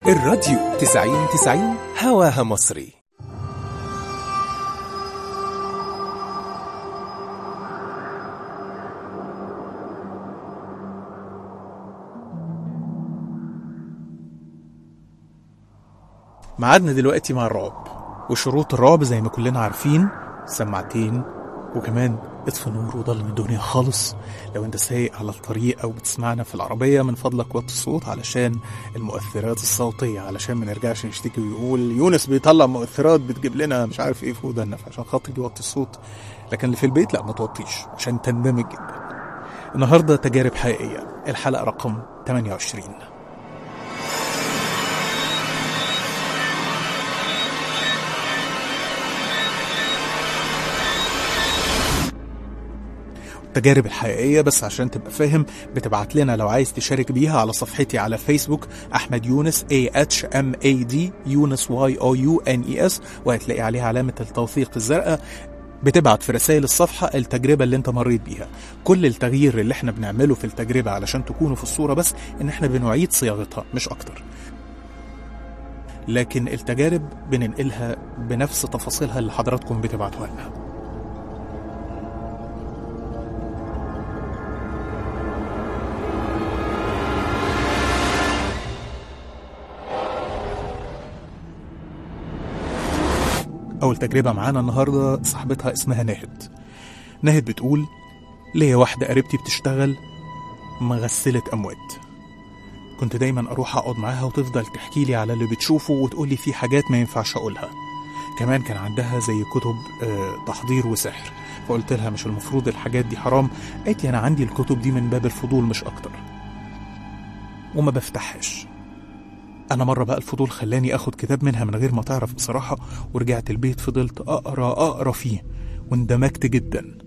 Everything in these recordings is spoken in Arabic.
الراديو 90 هواها مصري. معادنا دلوقتي مع الرعب، وشروط الرعب زي ما كلنا عارفين: سماعتين، وكمان اطفي النور وضلم الدنيا خالص. لو انت سايق على الطريق او بتسمعنا في العربية، من فضلك وطي الصوت علشان المؤثرات الصوتية، علشان ما نرجعش نشتكي ويقول يونس بيطلع مؤثرات بتجيب لنا مش عارف ايه في ودنا، عشان خاطر يوطي الصوت. لكن اللي في البيت لا، ما توطيش عشان تندمج جدا. النهاردة تجارب حقيقية، الحلقة رقم 28. التجارب الحقيقية بس عشان تبقى فاهم بتبعت لنا لو عايز تشارك بيها على صفحتي على فيسبوك أحمد يونس AHMAD يونس YOUNES، وهتلاقي عليها علامة التوثيق الزرقاء. بتبعت في رسائل الصفحة التجربة اللي انت مريت بيها. كل التغيير اللي احنا بنعمله في التجربة علشان تكونوا في الصورة بس ان احنا بنعيد صياغتها مش اكتر، لكن التجارب بننقلها بنفس تفاصيلها اللي حضراتكم بتبعتوها لنا. أول تجربة معانا النهاردة صاحبتها اسمها ناهد بتقول: ليا واحدة قريبتي بتشتغل مغسلة أموات. كنت دايما أروح أقعد معاها وتفضل تحكي لي على اللي بتشوفه وتقولي فيه حاجات ما ينفعش أقولها. كمان كان عندها زي كتب تحضير وسحر، فقلت لها مش المفروض الحاجات دي حرام؟ قالت لي أنا عندي الكتب دي من باب الفضول مش أكتر، وما بفتحش. أنا مرة بقى الفضول خلاني أخد كتاب منها من غير ما تعرف بصراحة، ورجعت البيت فضلت أقرأ فيه واندمجت جدا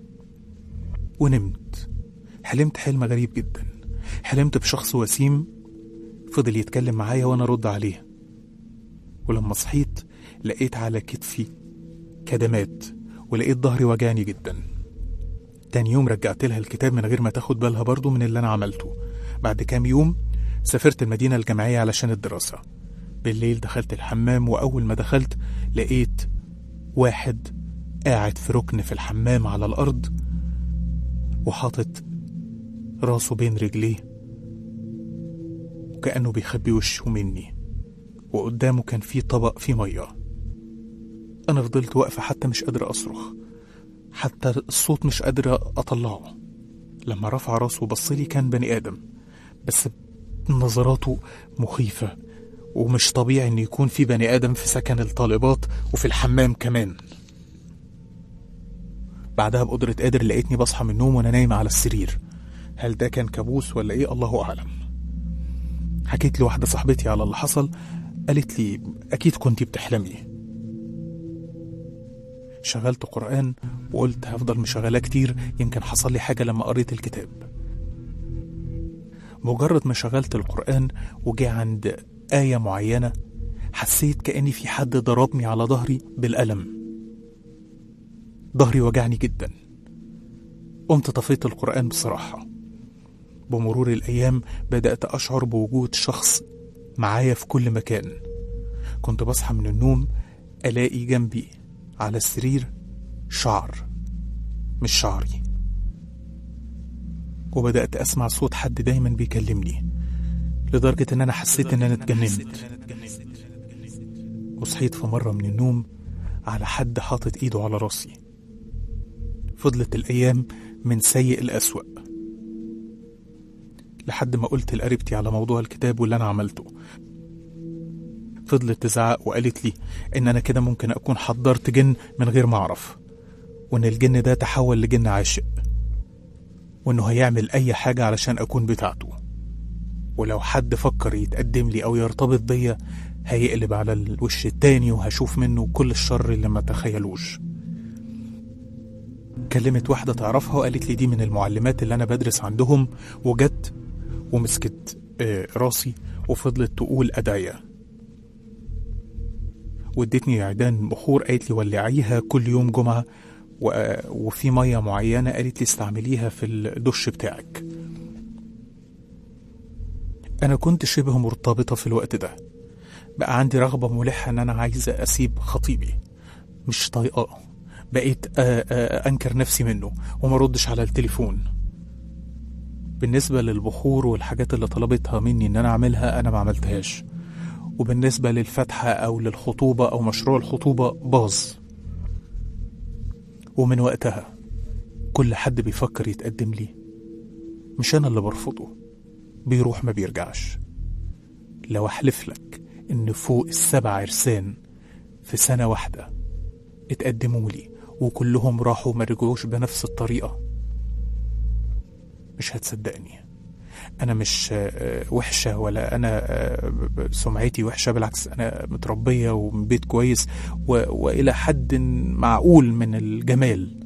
ونمت. حلمت حلم غريب جدا، حلمت بشخص وسيم فضل يتكلم معايا وأنا رد عليه، ولما صحيت لقيت على كتفي كدمات ولقيت ظهري وجعني جدا. تاني يوم رجعت لها الكتاب من غير ما تاخد بالها برضو من اللي أنا عملته. بعد كام يوم سافرت المدينة الجامعية علشان الدراسة. بالليل دخلت الحمام، وأول ما دخلت لقيت واحد قاعد في ركن في الحمام على الأرض وحاطط راسه بين رجليه وكأنه بيخبي وشه مني، وقدامه كان في طبق فيه مية. أنا فضلت واقفة حتى مش قادرة أصرخ، حتى الصوت مش قادرة أطلعه. لما رفع راسه وبصلي كان بني آدم، بس نظراته مخيفة، ومش طبيعي ان يكون في بني ادم في سكن الطالبات وفي الحمام كمان. بعدها بقدرة قادر لقيتني بصحى من النوم وانا نايمة على السرير. هل ده كان كابوس ولا ايه؟ الله اعلم. حكيت لواحدة صاحبتي على اللي حصل، قالت لي اكيد كنتي بتحلمي. شغلت قرآن وقلت هفضل مشغلاه كتير، يمكن حصل لي حاجة لما قريت الكتاب. مجرد ما شغلت القرآن وجي عند آية معينة حسيت كأني في حد ضربني على ظهري بالقلم. ظهري وجعني جدا. قمت طفيت القرآن بصراحة. بمرور الأيام بدأت أشعر بوجود شخص معايا في كل مكان. كنت بصحى من النوم ألاقي جنبي على السرير شعر مش شعري، وبدأت أسمع صوت حد دايما بيكلمني، لدرجة إن أنا حسيت إن أنا اتجننت. وصحيت في مرة من النوم على حد حاطط إيده على راسي. فضلت الأيام من سيء لأسوأ، لحد ما قلت لقريبتي على موضوع الكتاب واللي أنا عملته. فضلت تزعق وقالت لي إن أنا كده ممكن أكون حضرت جن من غير ما أعرف، وإن الجن ده تحول لجن عاشق، وإنه هيعمل أي حاجة علشان أكون بتاعته، ولو حد فكر يتقدم لي أو يرتبط بيا هيقلب على الوش التاني وهشوف منه كل الشر اللي ما تخيلوش. كلمت واحدة تعرفها وقالت لي دي من المعلمات اللي أنا بدرس عندهم، وجت ومسكت راسي وفضلت تقول أدعية، وادتني عيدان بخور. قالت لي ولعيها كل يوم جمعة، وفي مية معينة قالت لي استعمليها في الدش بتاعك. أنا كنت شبه مرتبطة في الوقت ده. بقى عندي رغبة ملحة إن أنا عايزة أسيب خطيبي، مش طايقاه. بقيت أنكر نفسي منه وما ردش على التليفون. بالنسبة للبخور والحاجات اللي طلبتها مني إن أنا أعملها أنا ما عملتهاش. وبالنسبة للفتحة أو للخطوبة أو مشروع الخطوبة باظ. ومن وقتها كل حد بيفكر يتقدم لي مش أنا اللي برفضه، بيروح ما بيرجعش. لو أحلف لك إن فوق 7 عرسان في سنة واحدة اتقدموا لي وكلهم راحوا ما رجعوش بنفس الطريقة مش هتصدقني. أنا مش وحشة ولا أنا سمعتي وحشة، بالعكس أنا متربية ومن بيت كويس وإلى حد معقول من الجمال،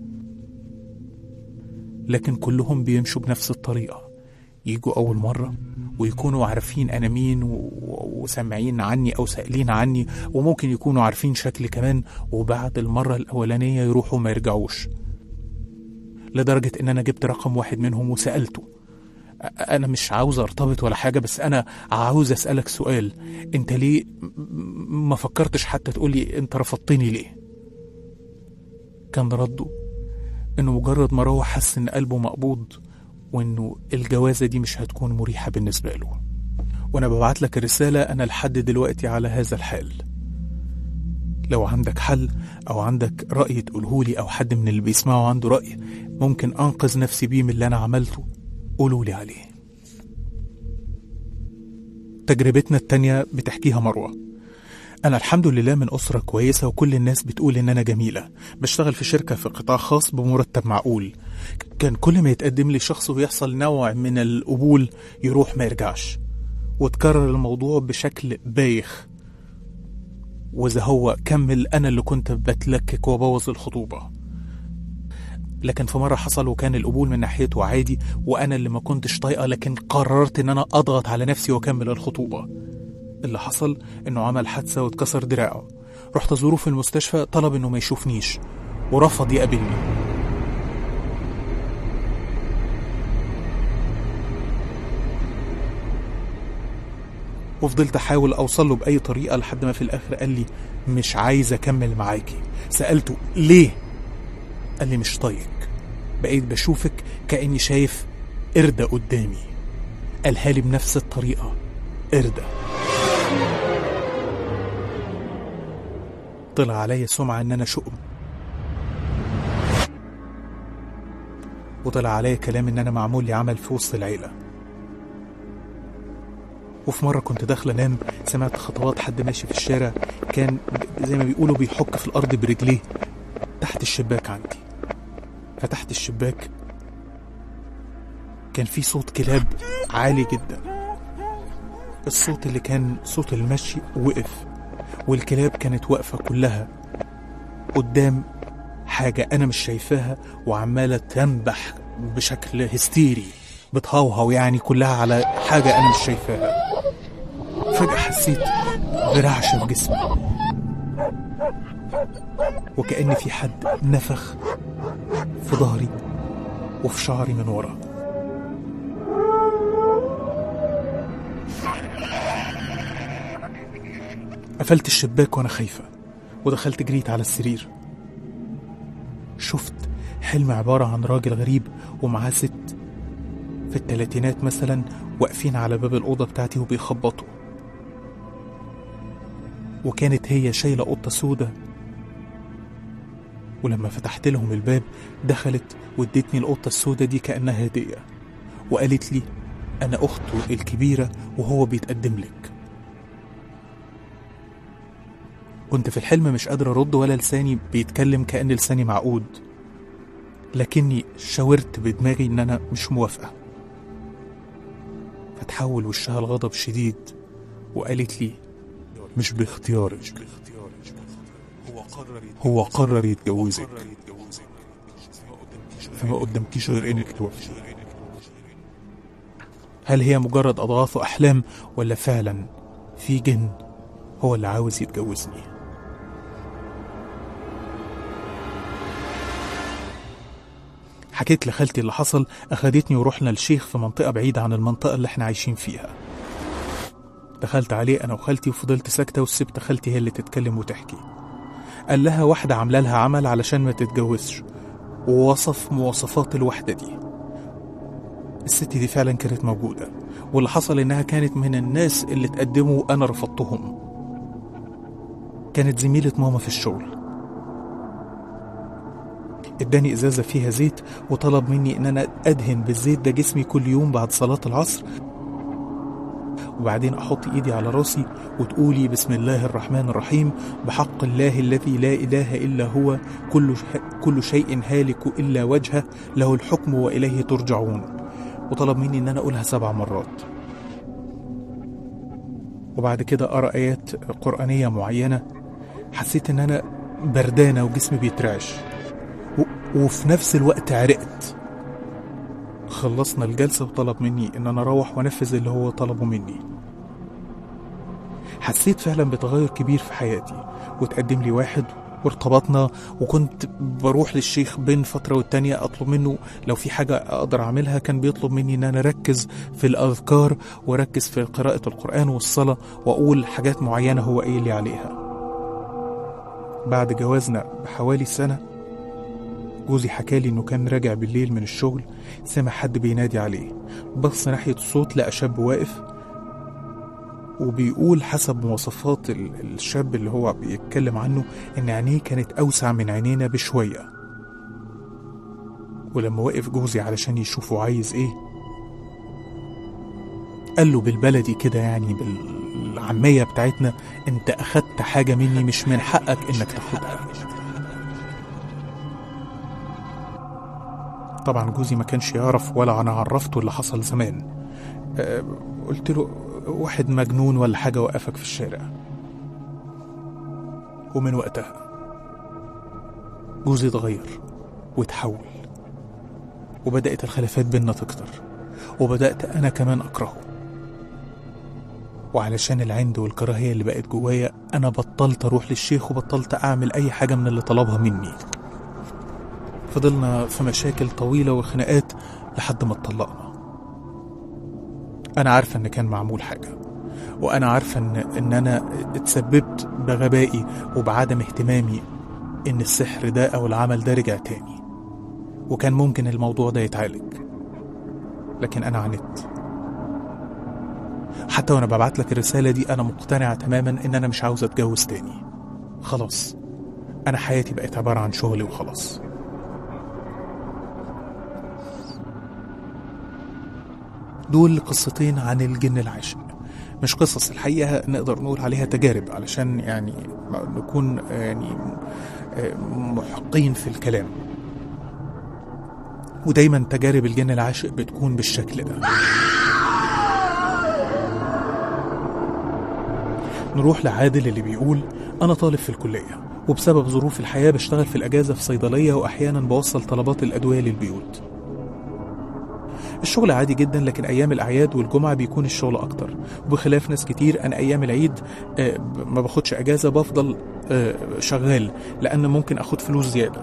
لكن كلهم بيمشوا بنفس الطريقة. يجوا أول مرة ويكونوا عارفين أنا مين وسامعين عني أو سائلين عني، وممكن يكونوا عارفين شكلي كمان، وبعد المرة الأولانية يروحوا ما يرجعوش. لدرجة إن أنا جبت رقم واحد منهم وسألته. أنا مش عاوز أرتبط ولا حاجة، بس أنا عاوز أسألك سؤال. أنت ليه ما فكرتش حتى تقولي أنت رفضتني ليه؟ كان رده إنه مجرد ما روح حس إن قلبه مقبوض، وإنه الجوازة دي مش هتكون مريحة بالنسبة له. وأنا ببعت لك الرسالة أنا لحد دلوقتي على هذا الحال. لو عندك حل أو عندك رأي تقولهولي، أو حد من اللي بيسمعوا عنده رأي ممكن أنقذ نفسي بيه من اللي أنا عملته، قولولي عليه. تجربتنا التانية بتحكيها مروة. أنا الحمد لله من أسرة كويسة، وكل الناس بتقول إن أنا جميلة. بشتغل في شركة في قطاع خاص بمرتب معقول. كان كل ما يتقدم لي شخص ويحصل نوع من القبول يروح ما يرجعش، وتكرر الموضوع بشكل بايخ. وإذا هو كمل أنا اللي كنت بتلكك وبوظ الخطوبة. لكن في مرة حصل وكان القبول من ناحيته عادي، وأنا اللي ما كنتش طايقة، لكن قررت إن أنا أضغط على نفسي وأكمل الخطوبة. اللي حصل إنه عمل حادثة واتكسر دراعه. رحت أزوره في المستشفى، طلب إنه ما يشوفنيش ورفض يقابلني. وفضلت أحاول أوصله بأي طريقة لحد ما في الآخر قال لي مش عايز أكمل معاكي. سألته ليه؟ قال لي مش طايق، بقيت بشوفك كأني شايف قردة قدامي. قالها لي بنفس الطريقة، قردة. طلع عليا سمعة ان انا شؤم، وطلع عليا كلام ان انا معمول لي عمل في وسط العيلة. وفي مرة كنت داخل انام، سمعت خطوات حد ماشي في الشارع، كان زي ما بيقولوا بيحك في الارض برجليه تحت الشباك عندي. فتحت الشباك، كان في صوت كلاب عالي جدا. الصوت اللي كان صوت المشي وقف، والكلاب كانت واقفة كلها قدام حاجة أنا مش شايفاها، وعمالة تنبح بشكل هستيري، بتهوهو يعني كلها على حاجة أنا مش شايفاها. فجأة حسيت برعشة في جسمي، وكأن في حد نفخ في ظهري وفي شعري من ورا. قفلت الشباك وانا خايفة، ودخلت جريت على السرير. شفت حلم عبارة عن راجل غريب ومعاه ست في الثلاثينات مثلا، واقفين على باب الأوضة بتاعتي وبيخبطوا. وكانت هي شايلة قطة سودة، ولما فتحت لهم الباب دخلت وادتني القطة السودة دي كأنها هدية، وقالت لي أنا أخته الكبيرة وهو بيتقدم لك. كنت في الحلم مش قادر أرد، ولا لساني بيتكلم كأن لساني معقود، لكني شاورت بدماغي إن أنا مش موافقة. فتحول وشها الغضب شديد وقالت لي مش باختيارك، هو قرر يتجوزك، فما قدامكيش غير إنك توافقي. هل هي مجرد أضغاث وأحلام، ولا فعلا في جن هو اللي عاوز يتجوزني؟ حكيت لخالتي اللي حصل، أخدتني ورحنا للشيخ في منطقة بعيدة عن المنطقة اللي احنا عايشين فيها. دخلت عليه أنا وخالتي وفضلت ساكتة وسبت خالتي هي اللي تتكلم وتحكي. قال لها واحدة عاملة لها عمل علشان ما تتجوزش، ووصف مواصفات الواحدة دي. الست دي فعلا كانت موجودة، واللي حصل إنها كانت من الناس اللي تقدموا وأنا رفضتهم. كانت زميلة ماما في الشغل. اداني ازازة فيها زيت وطلب مني ان انا ادهن بالزيت ده جسمي كل يوم بعد صلاة العصر، وبعدين احط ايدي على راسي وتقولي بسم الله الرحمن الرحيم بحق الله الذي لا اله الا هو كل شيء هالك الا وجهه له الحكم واليه ترجعون. وطلب مني ان انا اقولها 7 مرات. وبعد كده اقرا ايات قرآنية معينة. حسيت ان انا بردانة وجسمي بيترعش، وفي نفس الوقت عرقت. خلصنا الجلسة وطلب مني ان انا اروح وانفذ اللي هو طلبه مني. حسيت فعلا بتغير كبير في حياتي، وتقدم لي واحد وارتبطنا، وكنت بروح للشيخ بين فترة والتانية اطلب منه لو في حاجة اقدر اعملها. كان بيطلب مني ان انا اركز في الاذكار واركز في قراءة القرآن والصلاة واقول حاجات معينة هو قايل لي عليها. بعد جوازنا بحوالي سنة جوزي حكالي انه كان راجع بالليل من الشغل، سمع حد بينادي عليه، بص ناحية الصوت لقى شاب واقف، وبيقول حسب مواصفات الشاب اللي هو بيتكلم عنه ان عينيه كانت اوسع من عينينا بشوية. ولما وقف جوزي علشان يشوفه عايز ايه، قال له بالبلدي كده يعني بالعامية بتاعتنا انت اخدت حاجة مني مش من حقك انك تاخدها. طبعا جوزي ما كانش يعرف ولا انا عرفته اللي حصل زمان. قلت له واحد مجنون ولا حاجة وقفك في الشارع. ومن وقتها جوزي اتغير واتحول، وبدأت الخلافات بينا تكتر، وبدأت أنا كمان أكرهه. وعلشان العند والكراهية اللي بقت جوايا أنا بطلت أروح للشيخ وبطلت أعمل أي حاجة من اللي طلبها مني. فضلنا في مشاكل طويلة وخناقات لحد ما اتطلقنا. أنا عارفة إن كان معمول حاجة، وأنا عارفة إن أنا اتسببت بغبائي وبعدم اهتمامي إن السحر ده أو العمل ده رجع تاني، وكان ممكن الموضوع ده يتعالج، لكن أنا عانيت. حتى وأنا ببعت لك الرسالة دي أنا مقتنعة تماما إن أنا مش عاوز أتجوز تاني. خلاص أنا حياتي بقت عبارة عن شغلي وخلاص. دول قصتين عن الجن العاشق، مش قصص الحقيقة، نقدر نقول عليها تجارب علشان يعني نكون يعني محقين في الكلام. ودايما تجارب الجن العاشق بتكون بالشكل ده. نروح لعادل اللي بيقول أنا طالب في الكلية، وبسبب ظروف الحياة بشتغل في الأجازة في صيدلية، وأحيانا بوصل طلبات الأدوية للبيوت. الشغل عادي جدا، لكن أيام الأعياد والجمعة بيكون الشغل أكتر، وبخلاف ناس كتير أنا أيام العيد ما باخدش أجازة، بفضل شغال لأن ممكن أخد فلوس زيادة.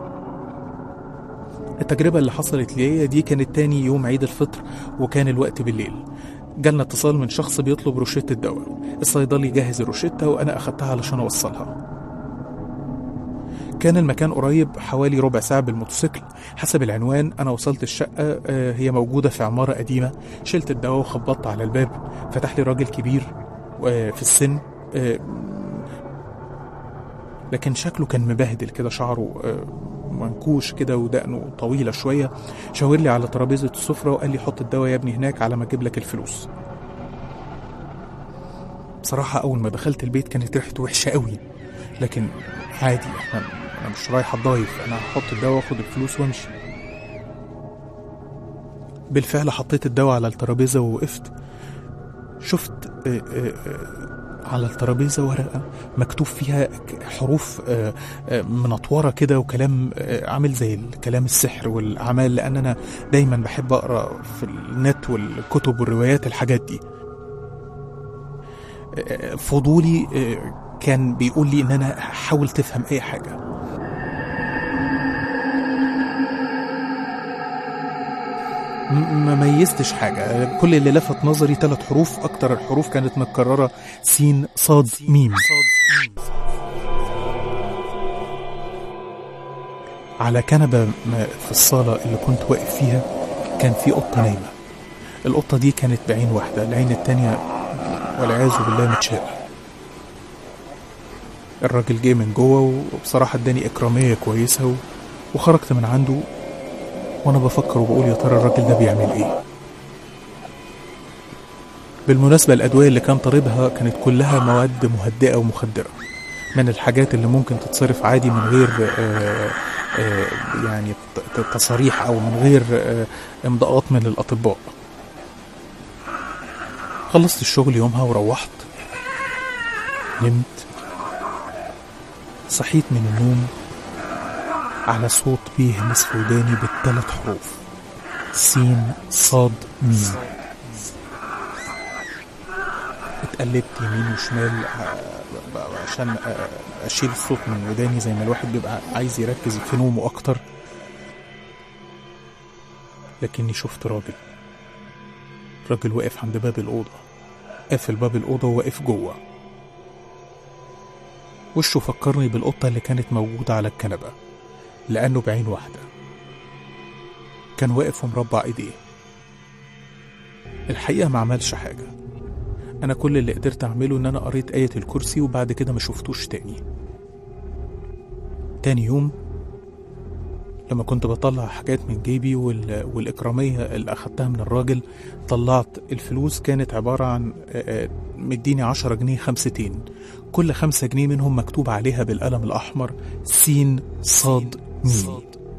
التجربة اللي حصلت لي دي كانت تاني يوم عيد الفطر، وكان الوقت بالليل. جالنا اتصال من شخص بيطلب روشتة دواء. الصيدلي جهز الروشتة وأنا أخدتها علشان أوصلها. كان المكان قريب حوالي ربع ساعة بالموتوسيكل حسب العنوان. أنا وصلت الشقة، هي موجودة في عمارة قديمة. شلت الدواء وخبطت على الباب. فتح لي راجل كبير في السن، لكن شكله كان مبهدل كده، شعره منكوش كده ودقنه طويلة شوية. شاور لي على ترابيزة السفرة وقال لي حط الدواء يا ابني هناك على ما اجيب لك الفلوس. بصراحة أول ما دخلت البيت كانت ريحته وحشة قوي، لكن عادي، أنا مش رايح أضايف، أنا هحط الدواء واخد الفلوس وامشي. بالفعل حطيت الدواء على الترابيزة ووقفت. شفت على الترابيزة ورقة مكتوب فيها حروف منطورة كده، وكلام عامل زي الكلام السحر والأعمال، لأن أنا دايما بحب أقرأ في النت والكتب والروايات الحاجات دي. فضولي كان بيقول لي إن أنا حاول تفهم أي حاجة. ما ميزتش حاجة. كل اللي لفت نظري 3 حروف، أكتر الحروف كانت متكررة: سين صاد ميم. على كنبة في الصالة اللي كنت واقف فيها كان في قطة نايمة. القطة دي كانت بعين واحدة، العين التانية والعياذ بالله متشالة. الراجل جه من جوه وبصراحة اداني إكرامية كويسة وخرجت من عنده وأنا بفكر وبقول يا ترى الراجل ده بيعمل إيه. بالمناسبة الأدوية اللي كان طالبها كانت كلها مواد مهدئة ومخدرة، من الحاجات اللي ممكن تتصرف عادي من غير يعني تصاريح أو من غير إمضاءات من الأطباء. خلصت الشغل يومها وروحت، نمت، صحيت من النوم على صوت بيهمس في وداني ب3 حروف: سين صاد ميم. اتقلبت يمين وشمال عشان اشيل الصوت من وداني، زي ما الواحد بيبقى عايز يركز في نومه اكتر، لكني شفت راجل واقف عند باب الأوضة، قافل باب الأوضة وواقف جوه. وشه فكرني بالقطة اللي كانت موجودة على الكنبة، لأنه بعين واحدة كان واقف ومربع ايديه. الحقيقة ما عملش حاجة، أنا كل اللي قدرت أعمله إن أنا قريت آية الكرسي وبعد كده ما شفتوش تاني. تاني يوم لما كنت بطلع حاجات من جيبي والإكرامية اللي أخدتها من الراجل، طلعت الفلوس كانت عبارة عن مديني 10 جنيه 5 كل 5 جنيه منهم مكتوب عليها بالقلم الأحمر سين صاد ميم.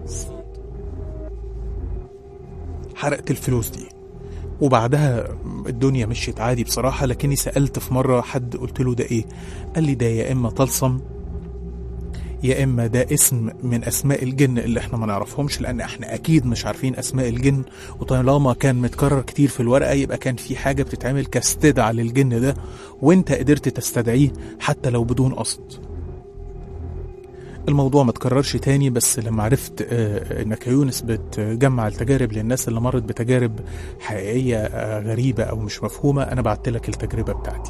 حرقت الفلوس دي وبعدها الدنيا مشيت عادي بصراحة. لكني سألت في مرة حد قلت له ده ايه؟ قال لي ده يا اما طلسم يا اما ده اسم من اسماء الجن اللي احنا ما نعرفهمش، لان احنا اكيد مش عارفين اسماء الجن، وطالما كان متكرر كتير في الورقة يبقى كان في حاجة بتتعمل كاستدعاء للجن ده وانت قدرت تستدعيه حتى لو بدون قصد. الموضوع ما تكررش تاني، بس لما عرفت انك يونس بتجمع التجارب للناس اللي مرت بتجارب حقيقية غريبة او مش مفهومة، انا بعتلك التجربة بتاعتي.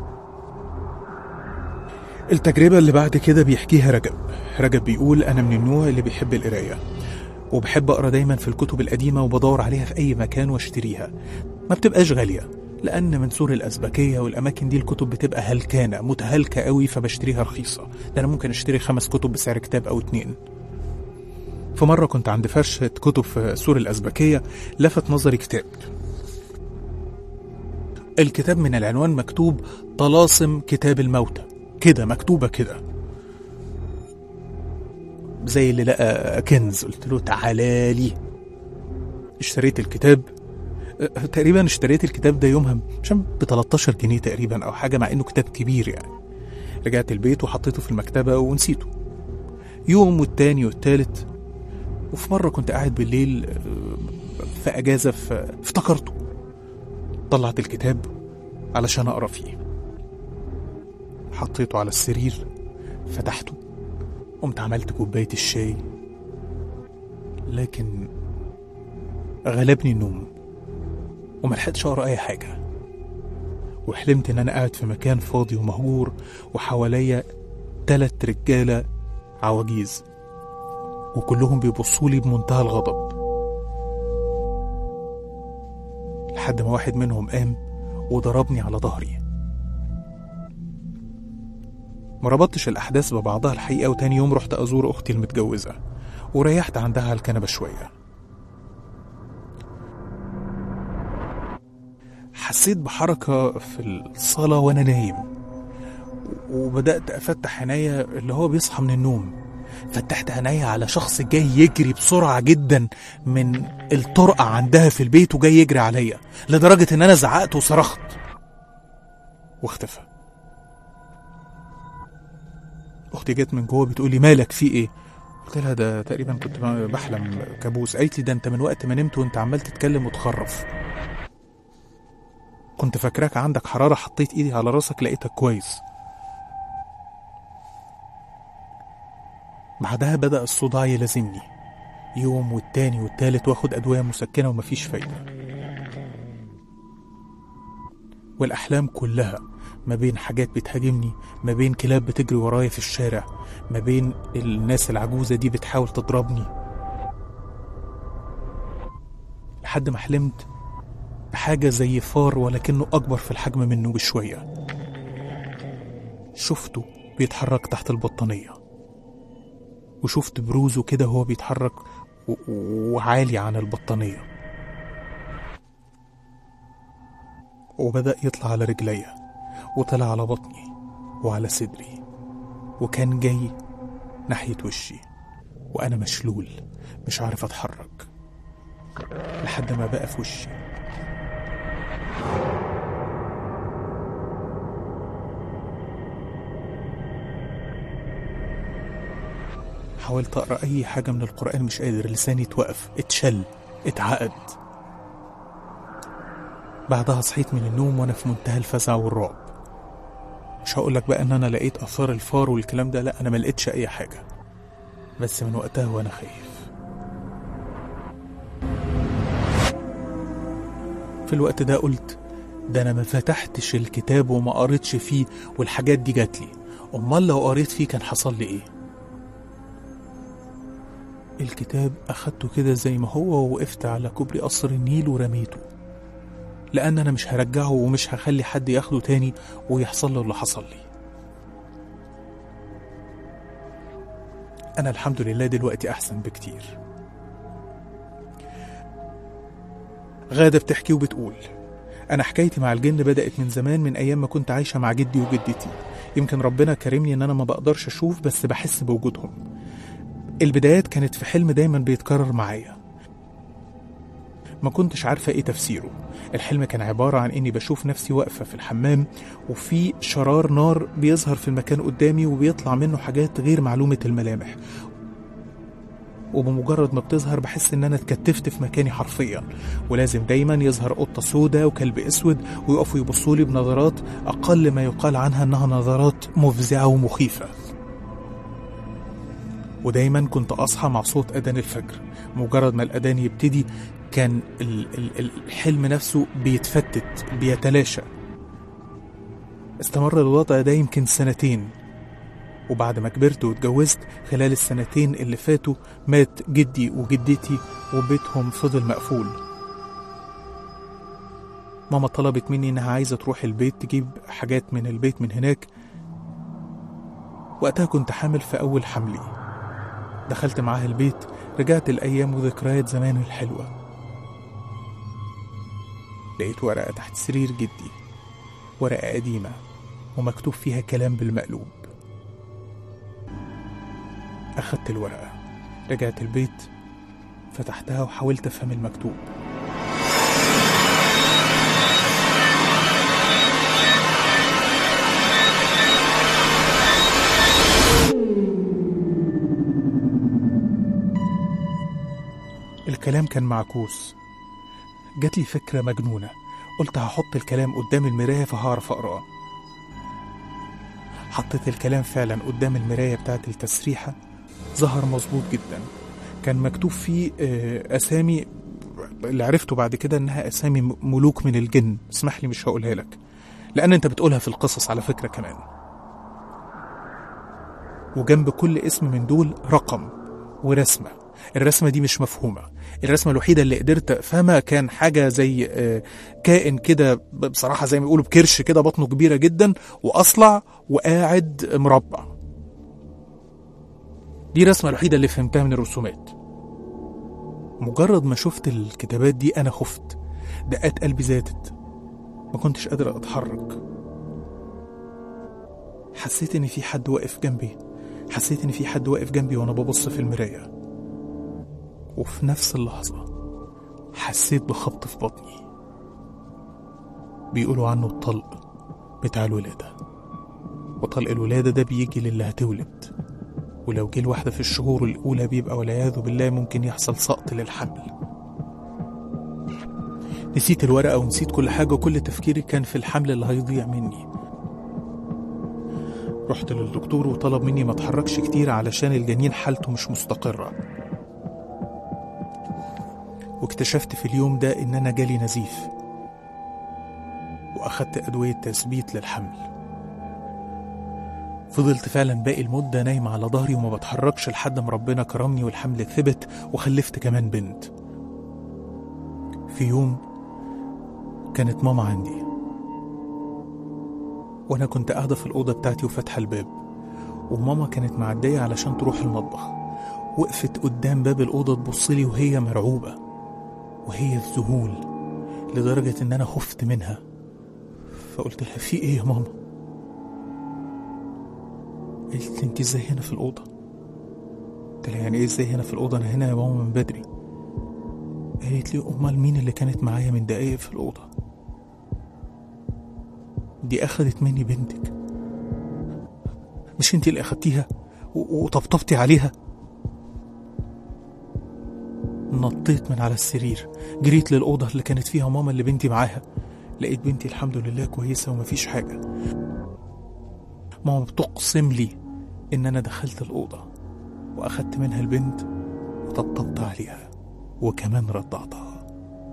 التجربة اللي بعد كده بيحكيها رجب بيقول: انا من النوع اللي بيحب القراية وبحب اقرا دايما في الكتب القديمة وبدور عليها في اي مكان واشتريها. ما بتبقاش غالية لأن من سور الأزبكية والأماكن دي الكتب بتبقى هلكانة متهلكة قوي، فبشتريها رخيصة، ده أنا ممكن أشتري 5 كتب بسعر كتاب أو 2. في مرة كنت عند فرشة كتب في سور الأزبكية، لفت نظري كتاب. الكتاب من العنوان مكتوب طلاسم كتاب الموتى، كده مكتوبة كده زي اللي لقى كنز. قلت له تعالى لي. اشتريت الكتاب، تقريبا اشتريت الكتاب ده يومها عشان ب13 جنيه تقريبا او حاجة، مع انه كتاب كبير يعني. رجعت البيت وحطيته في المكتبة ونسيته. يوم والتاني والتالت، وفي مرة كنت قاعد بالليل في اجازة افتكرته، طلعت الكتاب علشان اقرا فيه، حطيته على السرير، فتحته، قمت عملت كوباية الشاي، لكن غلبني النوم وملحقتش اقرا اي حاجه. وحلمت ان انا قاعد في مكان فاضي ومهجور وحواليا 3 رجاله عواجيز وكلهم بيبصولي بمنتهى الغضب، لحد ما واحد منهم قام وضربني على ظهري. ما ربطتش الاحداث ببعضها الحقيقه، وتاني يوم رحت ازور اختي المتجوزه وريحت عندها على الكنبه شويه. حسيت بحركة في الصالة وأنا نايم، وبدأت أفتح عينيا اللي هو بيصحى من النوم. فتحت عينيا على شخص جاي يجري بسرعة جدا من الطرقة عندها في البيت وجاي يجري عليا، لدرجة إن أنا زعقت وصرخت واختفى. أختي جت من جوه بتقولي مالك في إيه؟ قلت لها ده تقريبا كنت بحلم كابوس. قالت لي ده أنت من وقت ما نمت وأنت عمال تتكلم وتخرف، كنت فاكراك عندك حرارة، حطيت ايدي على راسك لقيتك كويس. بعدها بدأ الصداع يلازمني، يوم والتاني والتالت واخد أدوية مسكنة ومفيش فايدة. والأحلام كلها ما بين حاجات بتهاجمني، ما بين كلاب بتجري ورايا في الشارع، ما بين الناس العجوزة دي بتحاول تضربني، لحد ما حلمت بحاجة زي فار ولكنه أكبر في الحجم منه بشوية. شفته بيتحرك تحت البطانية، وشفت بروزه كده وهو بيتحرك وعالي عن البطانية، وبدأ يطلع على رجليا وطلع على بطني وعلى صدري، وكان جاي ناحية وشي وأنا مشلول مش عارف أتحرك، لحد ما بقى في وشي. حاولت أقرأ أي حاجة من القرآن مش قادر، لساني اتوقف، اتشل، اتعقد. بعدها صحيت من النوم وأنا في منتهى الفزع والرعب. مش هقولك بقى ان انا لقيت اثار الفار والكلام ده، لا، انا ما لقيتش اي حاجة، بس من وقتها وانا خايف. في الوقت ده قلت ده انا ما فتحتش الكتاب وما قريتش فيه والحاجات دي جات لي، امال لو قريت فيه كان حصل لي ايه؟ الكتاب اخدته كده زي ما هو ووقفت على كوبري قصر النيل ورميته، لأن أنا مش هرجعه ومش هخلي حد ياخده تاني ويحصل له اللي حصل لي. أنا الحمد لله دلوقتي أحسن بكتير. غادة بتحكي وبتقول أنا حكايتي مع الجن بدأت من زمان، من أيام ما كنت عايشة مع جدي وجدتي. يمكن ربنا كرمني إن أنا ما بقدرش أشوف بس بحس بوجودهم. البدايات كانت في حلم دايما بيتكرر معايا، ما كنتش عارفة ايه تفسيره. الحلم كان عبارة عن اني بشوف نفسي واقفة في الحمام وفي شرار نار بيظهر في المكان قدامي وبيطلع منه حاجات غير معلومة الملامح، وبمجرد ما بتظهر بحس ان انا اتكتفت في مكاني حرفيا، ولازم دايما يظهر قطة سودة وكلب اسود ويقفوا يبصولي بنظرات اقل ما يقال عنها انها نظرات مفزعة ومخيفة. ودايما كنت اصحى مع صوت اذان الفجر، مجرد ما الاذان يبتدي كان الحلم نفسه بيتفتت بيتلاشى. استمر الوضع ده يمكن 2 سنين، وبعد ما كبرت واتجوزت خلال ال2 سنين اللي فاتوا مات جدي وجدتي وبيتهم فضل مقفول. ماما طلبت مني انها عايزة تروح البيت تجيب حاجات من البيت من هناك. وقتها كنت حامل في اول حملي. دخلت معاها البيت، رجعت الأيام وذكريات زمان الحلوة. لقيت ورقة تحت سرير جدي، ورقة قديمة ومكتوب فيها كلام بالمقلوب. أخدت الورقة، رجعت البيت، فتحتها وحاولت أفهم المكتوب. الكلام كان معكوس. جات لي فكرة مجنونة، قلت هحط الكلام قدام المراية فهعرف أقرأه. حطيت الكلام فعلا قدام المراية بتاعت التسريحة، ظهر مظبوط جدا. كان مكتوب فيه أسامي اللي عرفته بعد كده إنها أسامي ملوك من الجن. اسمح لي مش هقولها لك لأن أنت بتقولها في القصص على فكرة كمان. وجنب كل اسم من دول رقم ورسمة. الرسمة دي مش مفهومة. الرسمة الوحيدة اللي قدرت أفهمها كان حاجة زي كائن كده بصراحة زي ما يقولوا بكرش كده، بطنه كبيرة جدا وأصلع وقاعد مربع. دي الرسمة الوحيدة اللي فهمتها من الرسومات. مجرد ما شفت الكتابات دي أنا خفت، دقات قلبي زادت، ما كنتش قادر أتحرك. حسيت إن في حد واقف جنبي وأنا ببص في المراية. وفي نفس اللحظة حسيت بخبط في بطني، بيقولوا عنه الطلق بتاع الولادة. وطلق الولادة ده بيجي للي هتولد، ولو جه الواحدة في الشهور الأولى بيبقى والعياذ بالله ممكن يحصل سقط للحمل. نسيت الورقة ونسيت كل حاجة، وكل تفكيري كان في الحمل اللي هيضيع مني. رحت للدكتور وطلب مني ما اتحركش كتير علشان الجنين حالته مش مستقرة. واكتشفت في اليوم ده إن أنا جالي نزيف، وأخدت أدوية تثبيت للحمل. فضلت فعلا باقي المدة نايم على ظهري وما بتحركش لحد ما ربنا كرمني والحمل ثبت وخلفت كمان بنت. في يوم كانت ماما عندي وأنا كنت قاعدة في الأوضة بتاعتي وفاتحة الباب، وماما كانت معدية علشان تروح المطبخ. وقفت قدام باب الأوضة تبصلي وهي مرعوبة وهي في ذهول لدرجة إن أنا خفت منها. فقلت لها في إيه يا ماما؟ قالت لي انت ازاي هنا في الأوضة؟ قلت لها يعني ايه ازاي هنا في الأوضة؟ أنا هنا يا ماما من بدري. قالت لي أمال مين اللي كانت معايا من دقايق في الأوضة؟ دي أخدت مني بنتك، مش انت اللي أخدتيها وطبطبتي عليها؟ نطيت من على السرير جريت للأوضة اللي كانت فيها ماما اللي بنتي معاها. لقيت بنتي الحمد لله كويسة ومفيش حاجة. ماما بتقسم لي إن أنا دخلت الأوضة وأخدت منها البنت وطبطبت عليها وكمان رضعتها.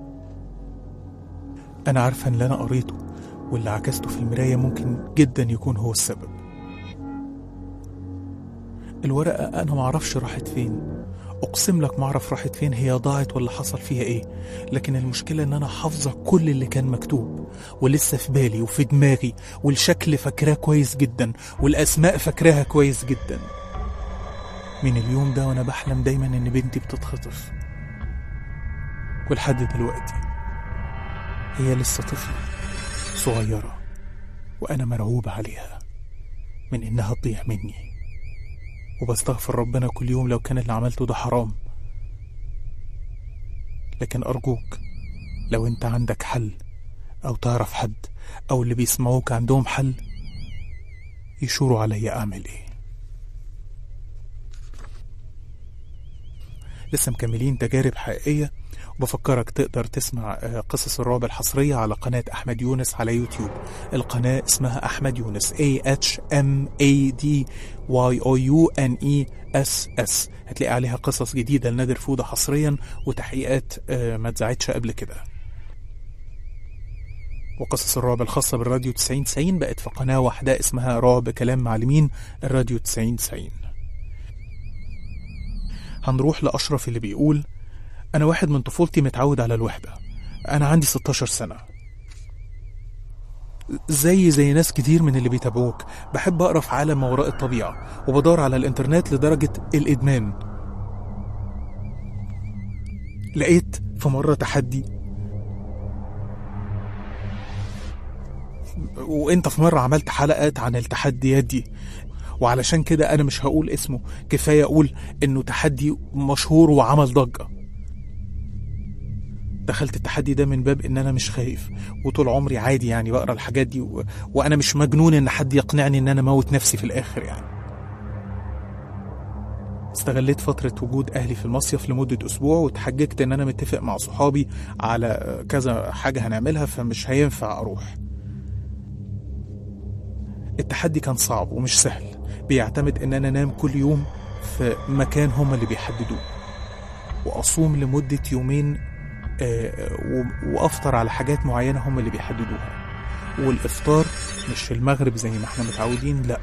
أنا عارفة إن اللي أنا قريته واللي عكسته في المراية ممكن جدا يكون هو السبب. الورقة أنا معرفش راحت فين، أقسم لك معرف راحت فين، هي ضاعت ولا حصل فيها إيه. لكن المشكلة إن أنا حافظة كل اللي كان مكتوب ولسه في بالي وفي دماغي، والشكل فاكراه كويس جدا والأسماء فاكراها كويس جدا. من اليوم ده وأنا بحلم دايما إن بنتي بتتخطف، ولحد دلوقتي هي لسه طفلة صغيرة وأنا مرعوب عليها من إنها تضيع مني. وبستغفر ربنا كل يوم لو كان اللي عملته ده حرام. لكن أرجوك لو أنت عندك حل أو تعرف حد أو اللي بيسمعوك عندهم حل يشوروا عليا أعمل إيه. لسه مكملين تجارب حقيقية، وبفكرك تقدر تسمع قصص الرعب الحصرية على قناة أحمد يونس على يوتيوب. القناة اسمها أحمد يونس AHMADYOUNESS. هتلاقي عليها قصص جديدة لنادر فودة حصريا وتحقيقات ما اتذاعتش قبل كده. وقصص الرعب الخاصة بالراديو 9090 بقت في قناة واحدة اسمها رعب كلام معلمين الراديو 9090. هنروح لأشرف اللي بيقول: أنا واحد من طفولتي متعود على الوحدة. أنا عندي 16 سنة، زي ناس كتير من اللي بيتابعوك بحب أقرأ في عالم ما وراء الطبيعة وبدور على الإنترنت لدرجة الإدمان. لقيت في مرة تحدي، وانت في مرة عملت حلقات عن التحديات دي، وعلشان كده أنا مش هقول اسمه، كفاية أقول إنه تحدي مشهور وعمل ضجة. دخلت التحدي ده من باب إن أنا مش خايف، وطول عمري عادي يعني بقرأ الحاجات دي وأنا مش مجنون إن حد يقنعني إن أنا موت نفسي في الآخر يعني. استغليت فترة وجود أهلي في المصيف لمدة أسبوع، وتحججت إن أنا متفق مع صحابي على كذا حاجة هنعملها فمش هينفع أروح. التحدي كان صعب ومش سهل، بيعتمد إن أنا أنام كل يوم في مكان هم اللي بيحددوه، وأصوم لمدة يومين، وأفطر على حاجات معينة هم اللي بيحددوها. والإفطار مش في المغرب زي ما احنا متعودين، لأ،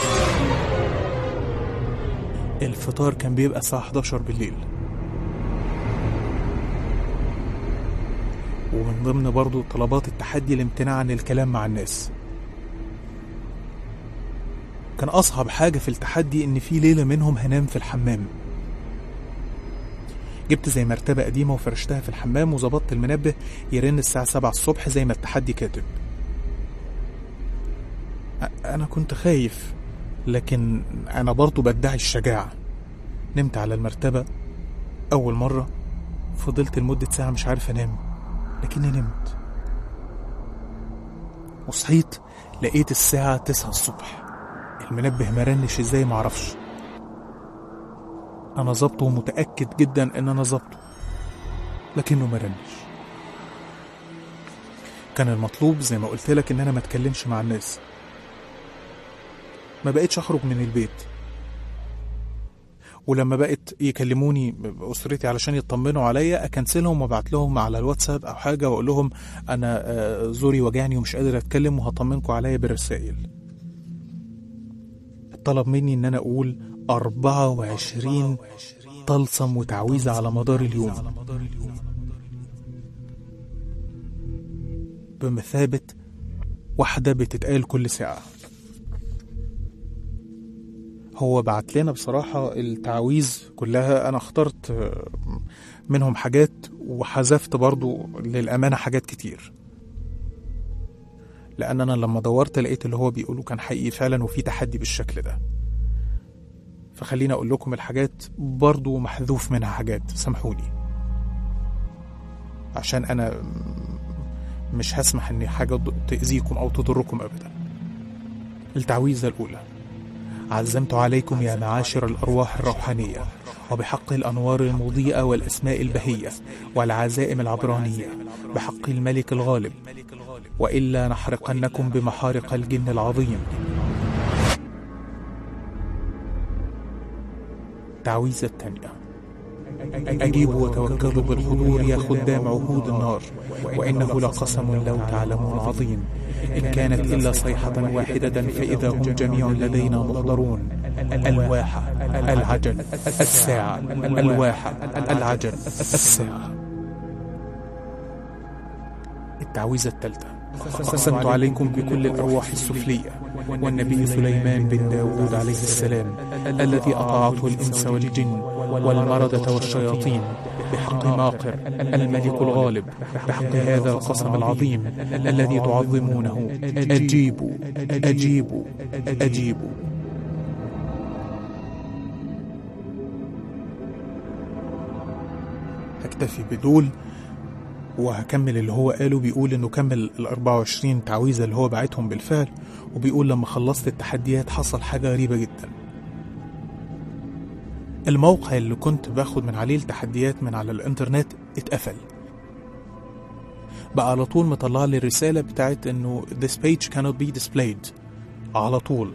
الفطار كان بيبقى الساعة 11 بالليل. ومن ضمن برضو طلبات التحدي الامتناع عن الكلام مع الناس. كان أصعب حاجة في التحدي إن في ليلة منهم هنام في الحمام. جبت زي مرتبة قديمة وفرشتها في الحمام، وظبطت المنبه يرن الساعة 7 الصبح زي ما التحدي كاتب. أنا كنت خايف، لكن أنا برضو بدعي الشجاعة. نمت على المرتبة أول مرة، فضلت لمدة ساعة مش عارف أنام، لكني نمت. وصحيت لقيت الساعة 9 الصبح. المنبه مرنش ازاي معرفش. أنا ظبطه ومتأكد جدا إن أنا ظبطه، لكنه مرنش. كان المطلوب زي ما قلت لك إن أنا ما اتكلمش مع الناس. ما بقيتش أخرج من البيت، ولما بقت يكلموني أسرتي علشان يطمنوا عليا أكنسلهم وابعت لهم على الواتساب أو حاجة وأقول لهم أنا زوري وجعني ومش قادر أتكلم وهطمنكم عليا بالرسائل. طلب مني إن أنا أقول 24 طلسم وتعويذة على مدار اليوم، بمثابة واحدة بتتقال كل ساعة. هو بعت لنا بصراحة التعويذ كلها، أنا اخترت منهم حاجات وحذفت برضو للأمانة حاجات كتير، لأن أنا لما دورت لقيت اللي هو بيقوله كان حقيقي فعلا وفي تحدي بالشكل ده. فخليني أقول لكم الحاجات برضو محذوف منها حاجات، سامحوني، عشان أنا مش هسمح إن حاجة تأذيكم أو تضركم أبدا. التعويذة الأولى: عزمت عليكم يا معاشر الأرواح الروحانية وبحق الأنوار المضيئة والأسماء البهية والعزائم العبرانية، بحق الملك الغالب، وإلا نحرقنكم بمحارق الجن العظيم. التعويذة الثانية: أجيبوا وتوكلوا بالحضور يا خدام عهود النار، وإنه لقسم لو تعلمون عظيم، إن كانت إلا صيحة واحدة فإذا هم جميع لدينا محضرون. الواحة، العجل، الساعة، الواحة، العجل، الساعة. التعويذة الثالثة: قسمت عليكم بكل الأرواح السفلية والنبي سليمان بن داود عليه السلام الذي أطاعته الإنس والجن والمردة والشياطين، بحق ماقر الملك الغالب، بحق هذا القسم العظيم الذي تعظمونه، أجيبوا أجيبوا أجيبوا. هكتفي بدول وهكمل اللي هو قاله. بيقول انه كمل 24 تعويذة اللي هو بعتهم بالفعل، وبيقول لما خلصت التحديات حصل حاجة غريبة جدا. الموقع اللي كنت باخد من عليه التحديات من على الانترنت اتقفل، بقى على طول مطلع لي الرسالة بتاعت انه this page cannot be displayed على طول،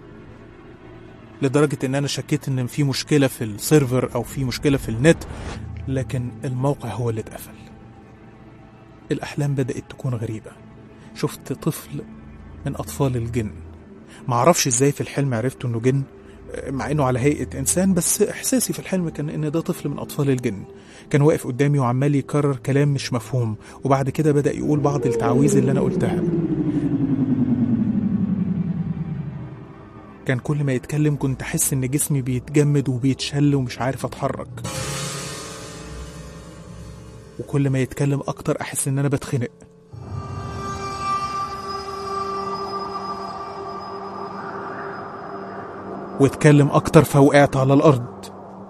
لدرجة ان انا شكيت ان في مشكلة في السيرفر او في مشكلة في النت، لكن الموقع هو اللي اتقفل. الأحلام بدأت تكون غريبة. شفت طفل من أطفال الجن، معرفش إزاي في الحلم عرفت إنه جن مع إنه على هيئة إنسان، بس إحساسي في الحلم كان إن ده طفل من أطفال الجن. كان واقف قدامي وعمال يكرر كلام مش مفهوم، وبعد كده بدأ يقول بعض التعويذ اللي أنا قلتها. كان كل ما يتكلم كنت أحس إن جسمي بيتجمد وبيتشل ومش عارف أتحرك، وكل ما يتكلم أكتر أحس إن أنا بتخنق. واتكلم أكتر فوقعت على الأرض.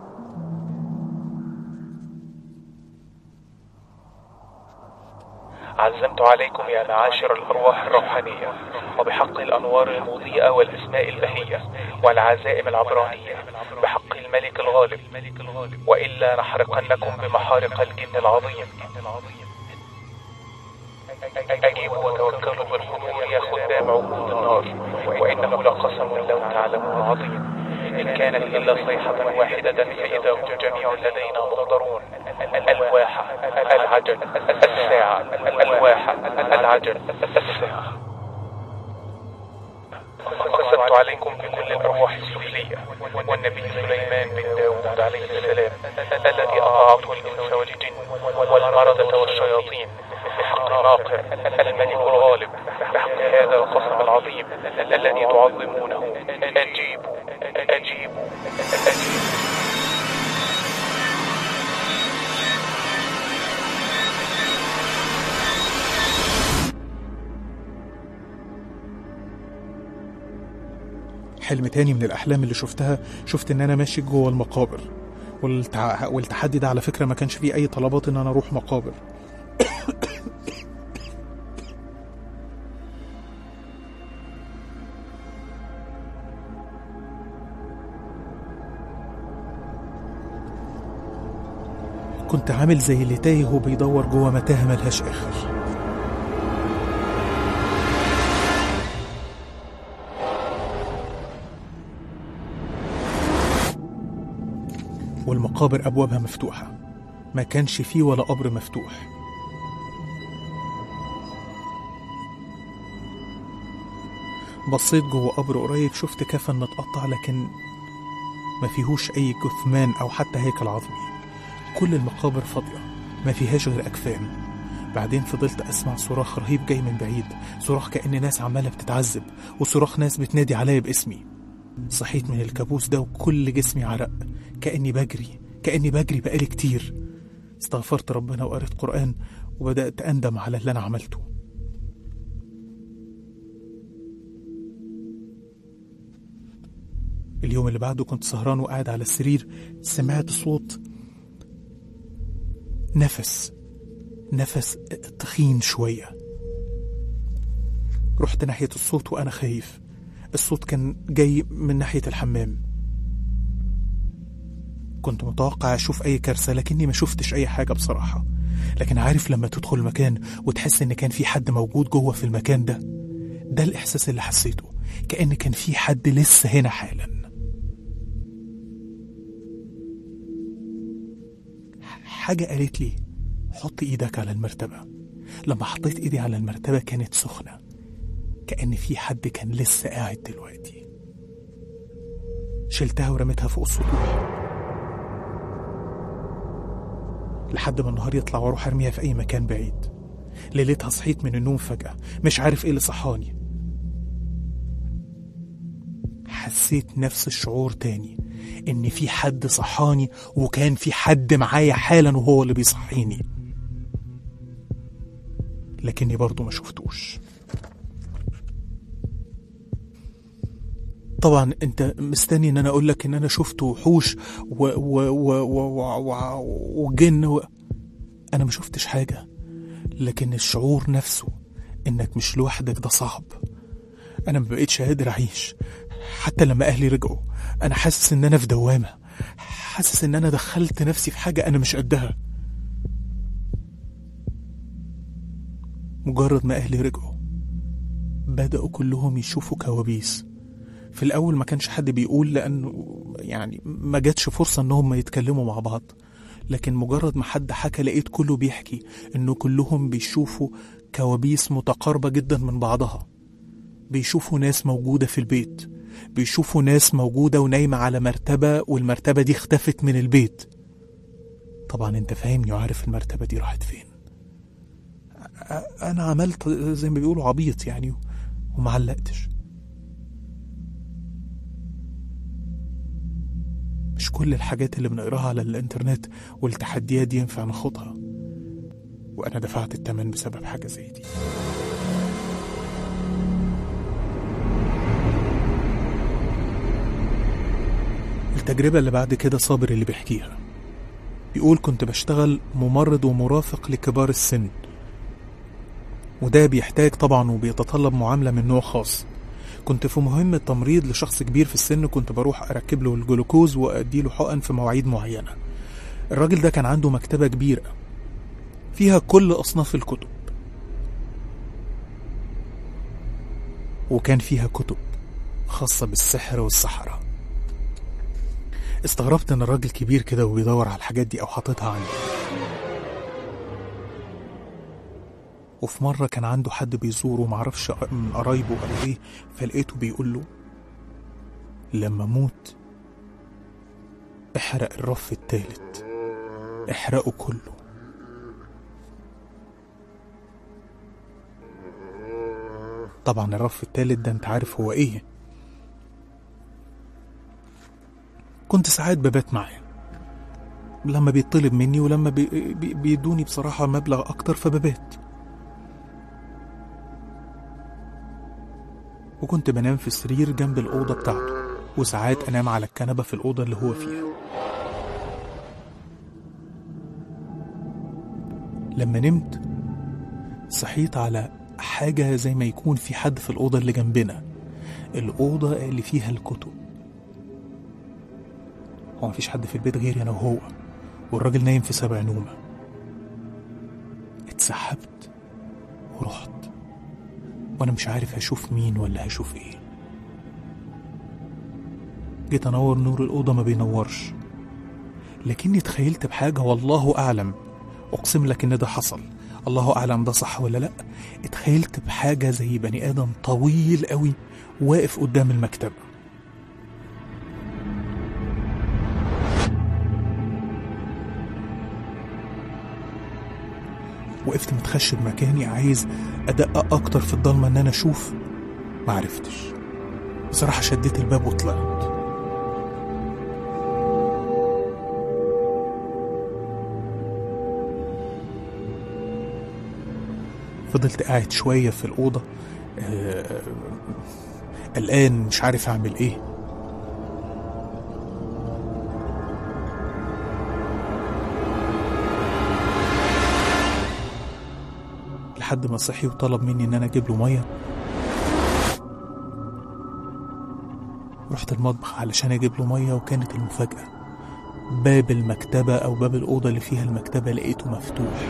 عزمت عليكم يا معاشر الأرواح الروحانية وبحق الأنوار المضيئة والأسماء البهية والعزائم العبرانية، بحق الملك الغالب، وإلا نحرقنكم بمحارق الجن العظيم. أجيبوا وتوكلوا بالحضور يا خدام عهود النار، وإنه لقسم لو تعلمون عظيم، إن كانت إلا صيحة واحدة فإذا هم جميع لدينا محضرون. الواحة، العجل، الساعة، الواحة، العجل، الساعة. قسمت عليكم بكل الأرواح السفلية والنبي سليمان بن داود عليه السلام الذي أطاعته الإنس والجن والمردة والشياطين، بحق ماقر الملك الغالب، بحق هذا القسم العظيم الذي تعظمونه. أجيبوا أجيبوا أجيبوا. حلم تاني من الأحلام اللي شفتها، شفت إن أنا ماشي جوه المقابر، والتحدي ده على فكرة ما كانش فيه أي طلبات إن أنا أروح مقابر. كنت عامل زي اللي تايه وبيدور جوه متاهة ملهاش آخر. والمقابر أبوابها مفتوحة، ما كانش فيه ولا قبر مفتوح. بصيت جوه قبر قريب، شفت كفن متقطع لكن ما فيهوش أي جثمان أو حتى هيكل عظمي. كل المقابر فاضية، ما فيهاش غير أكفان. بعدين فضلت أسمع صراخ رهيب جاي من بعيد، صراخ كأن ناس عمالة بتتعذب، وصراخ ناس بتنادي عليا باسمي. صحيت من الكابوس ده وكل جسمي عرق، كأني بجري بقالي كتير. استغفرت ربنا وقريت قرآن وبدأت أندم على اللي أنا عملته. اليوم اللي بعده كنت سهران وقاعد على السرير، سمعت صوت نفس تخين شوية. رحت ناحية الصوت وأنا خايف. الصوت كان جاي من ناحية الحمام. كنت متوقع أشوف أي كارثة لكني ما شفتش أي حاجة بصراحة. لكن عارف لما تدخل المكان وتحس إن كان في حد موجود جوه في المكان ده الإحساس اللي حسيته، كأن كان في حد لسه هنا حالا. حاجة قالت لي حط إيدك على المرتبة. لما حطيت إيدي على المرتبة كانت سخنة، كأن في حد كان لسه قاعد دلوقتي. شلتها ورميتها فوق السطوح لحد ما النهار يطلع واروح ارميها في اي مكان بعيد. ليلتها صحيت من النوم فجأة، مش عارف ايه اللي صحاني. حسيت نفس الشعور تاني، ان في حد صحاني وكان في حد معايا حالا وهو اللي بيصحيني، لكني برضو ما شفتوش. طبعا انت مستني ان انا اقول لك ان انا شفت وحوش وجن انا ما شفتش حاجة، لكن الشعور نفسه انك مش لوحدك ده صعب. انا ما بقيتش قادر اعيش. حتى لما اهلي رجعوا انا حاسس ان انا في دوامة، حاسس ان انا دخلت نفسي في حاجة انا مش قدها. مجرد ما اهلي رجعوا بدأوا كلهم يشوفوا كوابيس. في الأول ما كانش حد بيقول، لأنه يعني ما جاتش فرصة أنهم ما يتكلموا مع بعض، لكن مجرد ما حد حكى لقيت كله بيحكي أنه كلهم بيشوفوا كوابيس متقاربة جدا من بعضها. بيشوفوا ناس موجودة في البيت، بيشوفوا ناس موجودة ونايمة على مرتبة والمرتبة دي اختفت من البيت. طبعا انت فاهمني وعارف المرتبة دي راحت فين. أنا عملت زي ما بيقولوا عبيط يعني ومعلقتش. مش كل الحاجات اللي بنقراها على الانترنت والتحديات دي ينفع ناخدها، وانا دفعت الثمن بسبب حاجة زي دي. التجربة اللي بعد كده صابر اللي بيحكيها، بيقول كنت بشتغل ممرض ومرافق لكبار السن، وده بيحتاج طبعا وبيتطلب معاملة من نوع خاص. كنت في مهمة تمريض لشخص كبير في السن، كنت بروح أركب له الجلوكوز وأدي له حقن في مواعيد معينة. الراجل ده كان عنده مكتبة كبيرة فيها كل أصناف الكتب، وكان فيها كتب خاصة بالسحر والسحرة. استغربت إن الراجل كبير كده وبيدور على الحاجات دي أو حاططها عندي. وفي مرة كان عنده حد بيزوره معرفش من قرايبه أو إيه، فلقيته بيقول له لما موت احرق الرف الثالث، احرقه كله. طبعا الرف الثالث ده انت عارف هو ايه. كنت ساعات ببات معاه لما بيطلب مني، ولما بيدوني بصراحة مبلغ اكتر فببات. وكنت بنام في السرير جنب الأوضة بتاعته، وساعات أنام على الكنبة في الأوضة اللي هو فيها. لما نمت صحيت على حاجة زي ما يكون في حد في الأوضة اللي جنبنا، الأوضة اللي فيها الكتب. هو مفيش حد في البيت غيري أنا وهو، والراجل نايم في 7 نومة. اتسحبت ورحت وانا مش عارف هشوف مين ولا هشوف ايه. جيت انور نور الأوضة ما بينورش، لكني تخيلت بحاجة والله أعلم، أقسم لك إن ده حصل، الله أعلم ده صح ولا لأ. اتخيلت بحاجة زي بني آدم طويل قوي واقف قدام المكتبة. وقفت متخشب مكاني عايز أدقق أكتر في الضلمة إن أنا أشوف، معرفتش بصراحة. شديت الباب وطلعت. فضلت قاعد شوية في الأوضة قلقان مش عارف أعمل إيه. لحد ما صحي وطلب مني إن أنا أجيب له مية. رحت المطبخ علشان أجيب له مية، وكانت المفاجأة باب المكتبة أو باب الأوضة اللي فيها المكتبة لقيته مفتوح.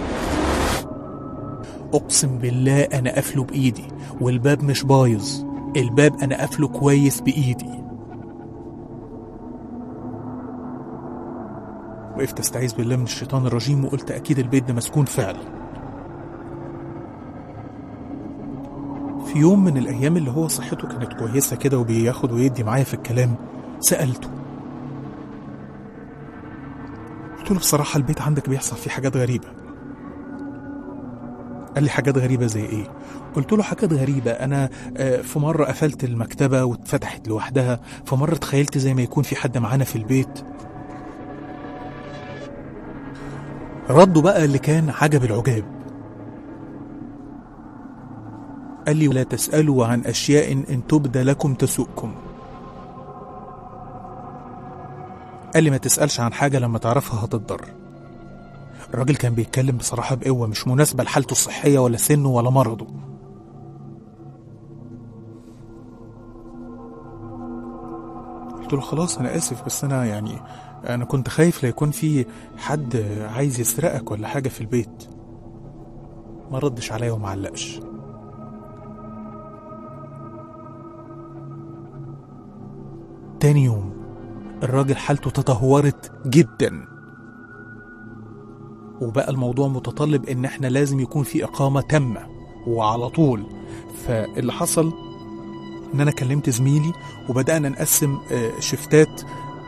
أقسم بالله أنا قافله بإيدي، والباب مش بايظ، الباب أنا قافله كويس بإيدي. وقفت استعيذ بالله من الشيطان الرجيم وقلت أكيد البيت ده مسكون فعلا. في يوم من الأيام اللي هو صحته كانت كويسة كده وبياخد ويدي معايا في الكلام، سألته، قلت له بصراحة البيت عندك بيحصل فيه حاجات غريبة. قال لي حاجات غريبة زي ايه؟ قلت له حاجات غريبة، انا في مرة قفلت المكتبة واتفتحت لوحدها، في مرة تخيلت زي ما يكون في حد معانا في البيت. رده بقى اللي كان عجب العجاب، قال لي ولا تسألوا عن أشياء إن تبدى لكم تسؤكم. قال لي ما تسألش عن حاجة لما تعرفها هتضر. الراجل كان بيتكلم بصراحة بقوة مش مناسبة لحالته الصحية ولا سنه ولا مرضه. قلت له خلاص أنا آسف، بس أنا كنت خايف لا يكون في حد عايز يسرقك ولا حاجة في البيت. ما ردش عليا وما علقش. تاني يوم الراجل حالته تدهورت جدا، وبقى الموضوع متطلب ان احنا لازم يكون في اقامة تامة وعلى طول. فاللي حصل ان انا كلمت زميلي وبدأنا نقسم شفتات،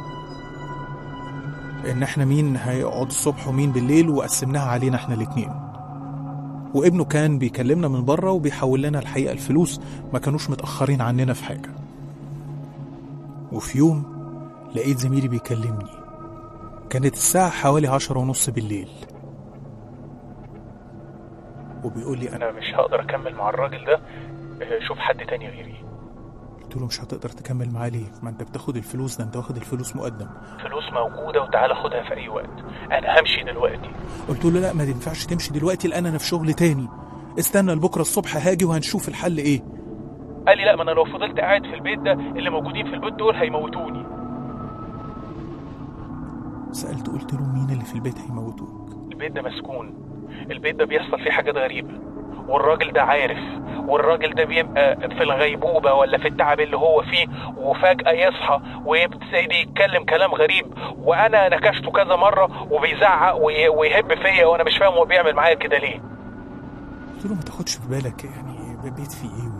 ان احنا مين هيقعد الصبح ومين بالليل، وقسمناها علينا احنا الاتنين. وابنه كان بيكلمنا من بره وبيحول لنا الحقيقة الفلوس، ما كانوش متأخرين عننا في حاجة. وفي يوم لقيت زميلي بيكلمني، كانت الساعة حوالي 10:30 بالليل، وبيقول لي أنا مش هقدر أكمل مع الراجل ده، شوف حد تاني غيري. قلت له مش هتقدر تكمل معاه ليه؟ ما أنت بتاخد الفلوس، ده أنت واخد الفلوس مقدم. فلوس موجودة وتعالى خدها في أي وقت، أنا همشي دلوقتي. قلت له لا ما ينفعش تمشي دلوقتي لأن أنا في شغل تاني، استنى لبكرة الصبح هاجي وهنشوف الحل إيه. قال لي لا، ما أنا لو فضلت قاعد في البيت ده اللي موجودين في البيت دول هيموتوني. سألته قلت له مين اللي في البيت هيموتوك؟ البيت ده مسكون، البيت ده بيحصل فيه حاجات غريبة، والراجل ده عارف، والراجل ده بيبقى في الغيبوبة ولا في التعب اللي هو فيه، وفجأة يصحى ويبتدي يتكلم كلام غريب، وأنا نكشته كذا مرة وبيزعق ويهب فيا، وأنا مش فاهم هو بيعمل معايا كده ليه. قلت له ما تاخدش في بالك، يعني بيت فيه ايه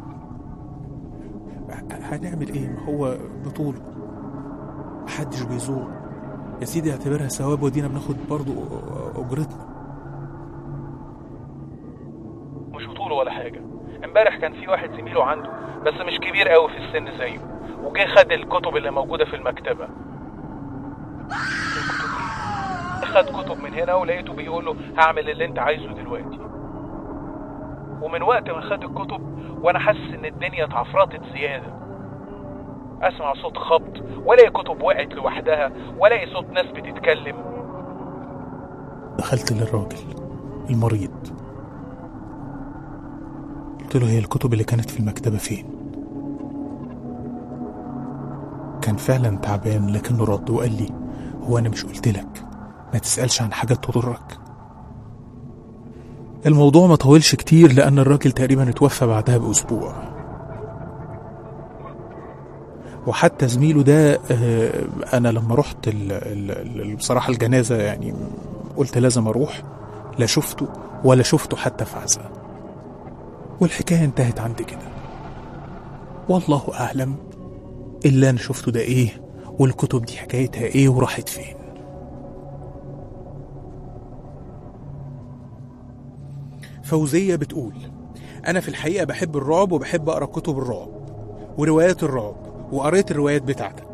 هنعمل ايه؟ ما هو بطوله محدش بيزور يا سيدي، اعتبرها ثواب ودينا بناخد برضو اجرتنا. مش بطوله ولا حاجة. امبارح كان في واحد زميله عنده بس مش كبير قوي في السن زيه، وجه خد الكتب اللي موجودة في المكتبة. خد كتب من هنا ولقيته بيقول له هعمل اللي انت عايزه دلوقتي. ومن وقت ما خد الكتب وانا حاسس ان الدنيا اتعفرطت زيادة، اسمع صوت خبط والاقي كتب وقعت لوحدها والاقي صوت ناس بتتكلم. دخلت للراجل المريض قلت له هي الكتب اللي كانت في المكتبة فين؟ كان فعلا تعبان لكنه رد وقال لي هو انا مش قلت لك ما تسألش عن حاجات تضرك؟ الموضوع ما طولش كتير لأن الراجل تقريبا اتوفى بعدها بأسبوع. وحتى زميله ده انا لما رحت بصراحة الجنازة يعني قلت لازم اروح، لا شفته ولا شفته حتى في عزاء، والحكاية انتهت عند كده. والله اعلم اللي انا شفته ده ايه، والكتب دي حكايتها ايه وراحت فين. فوزية بتقول: انا في الحقيقة بحب الرعب وبحب اقرا كتب الرعب وروايات الرعب، وقريت الروايات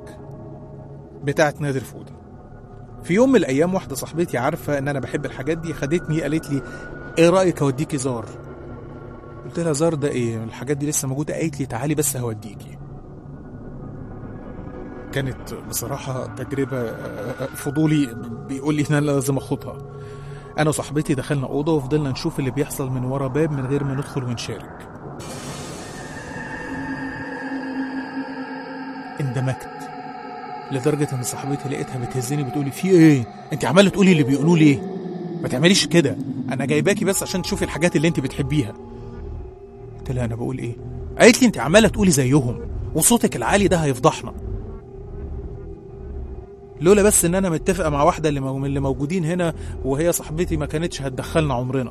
بتاعت نادر فودة. في يوم من الايام واحدة صاحبتي عارفة ان انا بحب الحاجات دي، خدتني قالت لي: ايه رأيك اوديكي زار؟ قلت لها: زار ده ايه؟ الحاجات دي لسه موجودة؟ قالت لي: تعالي بس هوديكي. كانت بصراحة تجربة فضولي بيقول لي ان انا لازم اخدها. انا وصاحبتي دخلنا اوضة وفضلنا نشوف اللي بيحصل من ورا باب من غير ما ندخل ونشارك. اندمجت لدرجة ان صاحبتي لقيتها بتهزني بتقولي: في ايه؟ انت عمالة تقولي اللي بيقولوه ليه؟ ما تعمليش كده، انا جايباكي بس عشان تشوفي الحاجات اللي انت بتحبيها. قلت لها: انا بقول ايه؟ قالت لي: انت عمالة تقولي زيهم وصوتك العالي ده هيفضحنا. لولا بس ان انا متفقة مع واحدة من اللي موجودين هنا وهي صاحبتي ما كانتش هتدخلنا عمرنا.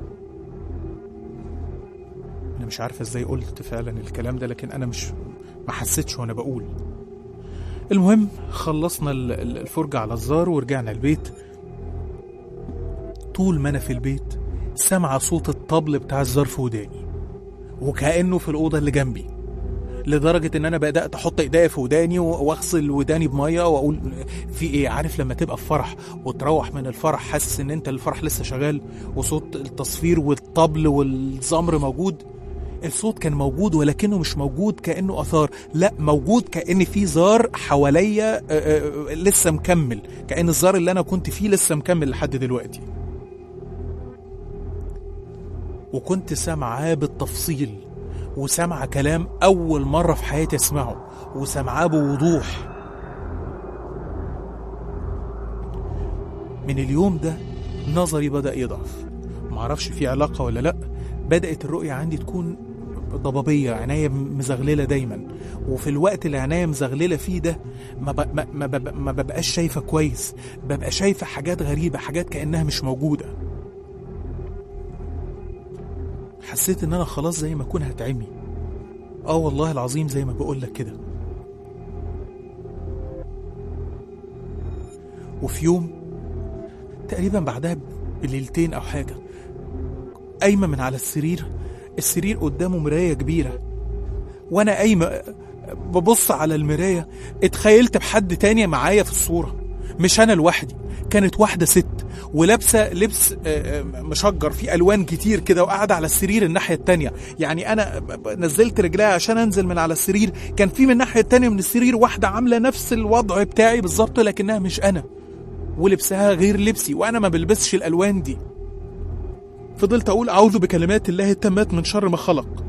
انا مش عارفة ازاي قلت فعلا الكلام ده، لكن انا ما حسيتش وانا بقول. المهم خلصنا الفرجة على الزار ورجعنا البيت. طول ما انا في البيت سمع صوت الطبل بتاع الزار في وداني، وكأنه في الأوضة اللي جنبي، لدرجة ان انا بدأت احط ايديا في وداني واغسل وداني بمية واقول: في ايه؟ عارف لما تبقى في فرح وتروح من الفرح حاسس ان انت الفرح لسه شغال وصوت التصفير والطبل والزمر موجود؟ الصوت كان موجود ولكنه مش موجود كأنه أثار، لا موجود كأن في زار حواليا لسه مكمل، كأن الزار اللي أنا كنت فيه لسه مكمل لحد دلوقتي. وكنت سامعاه بالتفصيل، وسامعة كلام أول مرة في حياتي أسمعه، وسامعاه بوضوح. من اليوم ده نظري بدأ يضعف، معرفش في علاقة ولا لأ. بدأت الرؤية عندي تكون ضبابية، عناية مزغللة دايما، وفي الوقت اللي عناية مزغللة فيه ده ما ببقاش شايفة كويس، ببقى شايفة حاجات غريبة، حاجات كأنها مش موجودة. حسيت ان انا خلاص زي ما اكون هتعمي، والله العظيم زي ما بقول لك كده. وفي يوم تقريبا بعدها بليلتين او حاجة، قايمة من على السرير قدامه مراية كبيرة، وانا قايمة ببص على المراية اتخيلت بحد تانية معايا في الصورة، مش انا لوحدي. كانت واحدة ست ولابسة لبس مشجر فيه ألوان كتير كده، وقاعدة على السرير الناحية التانية. يعني أنا نزلت رجلها عشان أنزل من على السرير، كان في من الناحية التانية من السرير واحدة عاملة نفس الوضع بتاعي بالظبط، لكنها مش أنا، ولبسها غير لبسي، وأنا ما بلبسش الألوان دي. فضلت أقول: أعوذ بكلمات الله التامات من شر ما خلق،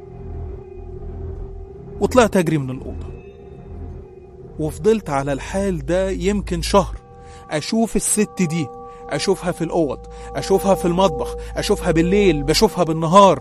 وطلعت أجري من الأوضة. وفضلت على الحال ده يمكن شهر، أشوف الست دي، أشوفها في الأوض، أشوفها في المطبخ، أشوفها بالليل، بشوفها بالنهار.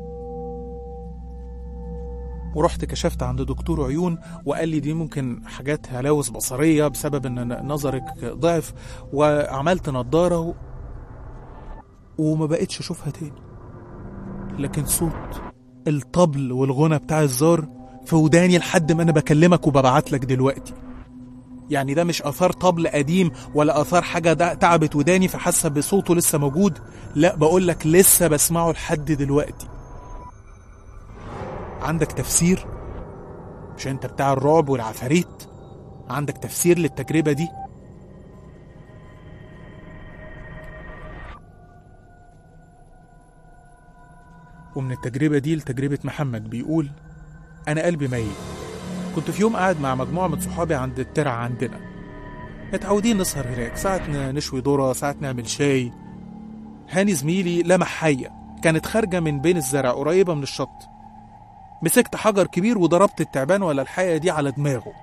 ورحت كشفت عند دكتور عيون وقال لي دي ممكن حاجات هلاوس بصرية بسبب ان نظرك ضعف، وعملت نظارة وما بقتش اشوفها تاني. لكن صوت الطبل والغنى بتاع الزار في وداني لحد ما انا بكلمك وببعت لك دلوقتي. يعني ده مش اثار طبل قديم ولا اثار حاجة تعبت وداني فحاسة بصوته لسه موجود، لا بقول لك لسه بسمعه لحد دلوقتي. عندك تفسير؟ مش انت بتاع الرعب والعفاريت؟ عندك تفسير للتجربة دي؟ ومن التجربة دي لتجربة محمد بيقول: أنا قلبي ميت. كنت في يوم قاعد مع مجموعة من صحابي عند الترعة عندنا، متعودين نسهر هناك، ساعة نشوي ذرة، ساعة نعمل شاي. هاني زميلي لمح حية كانت خارجة من بين الزرع قريبة من الشط، مسكت حجر كبير وضربت التعبان ولا الحية دي على دماغه.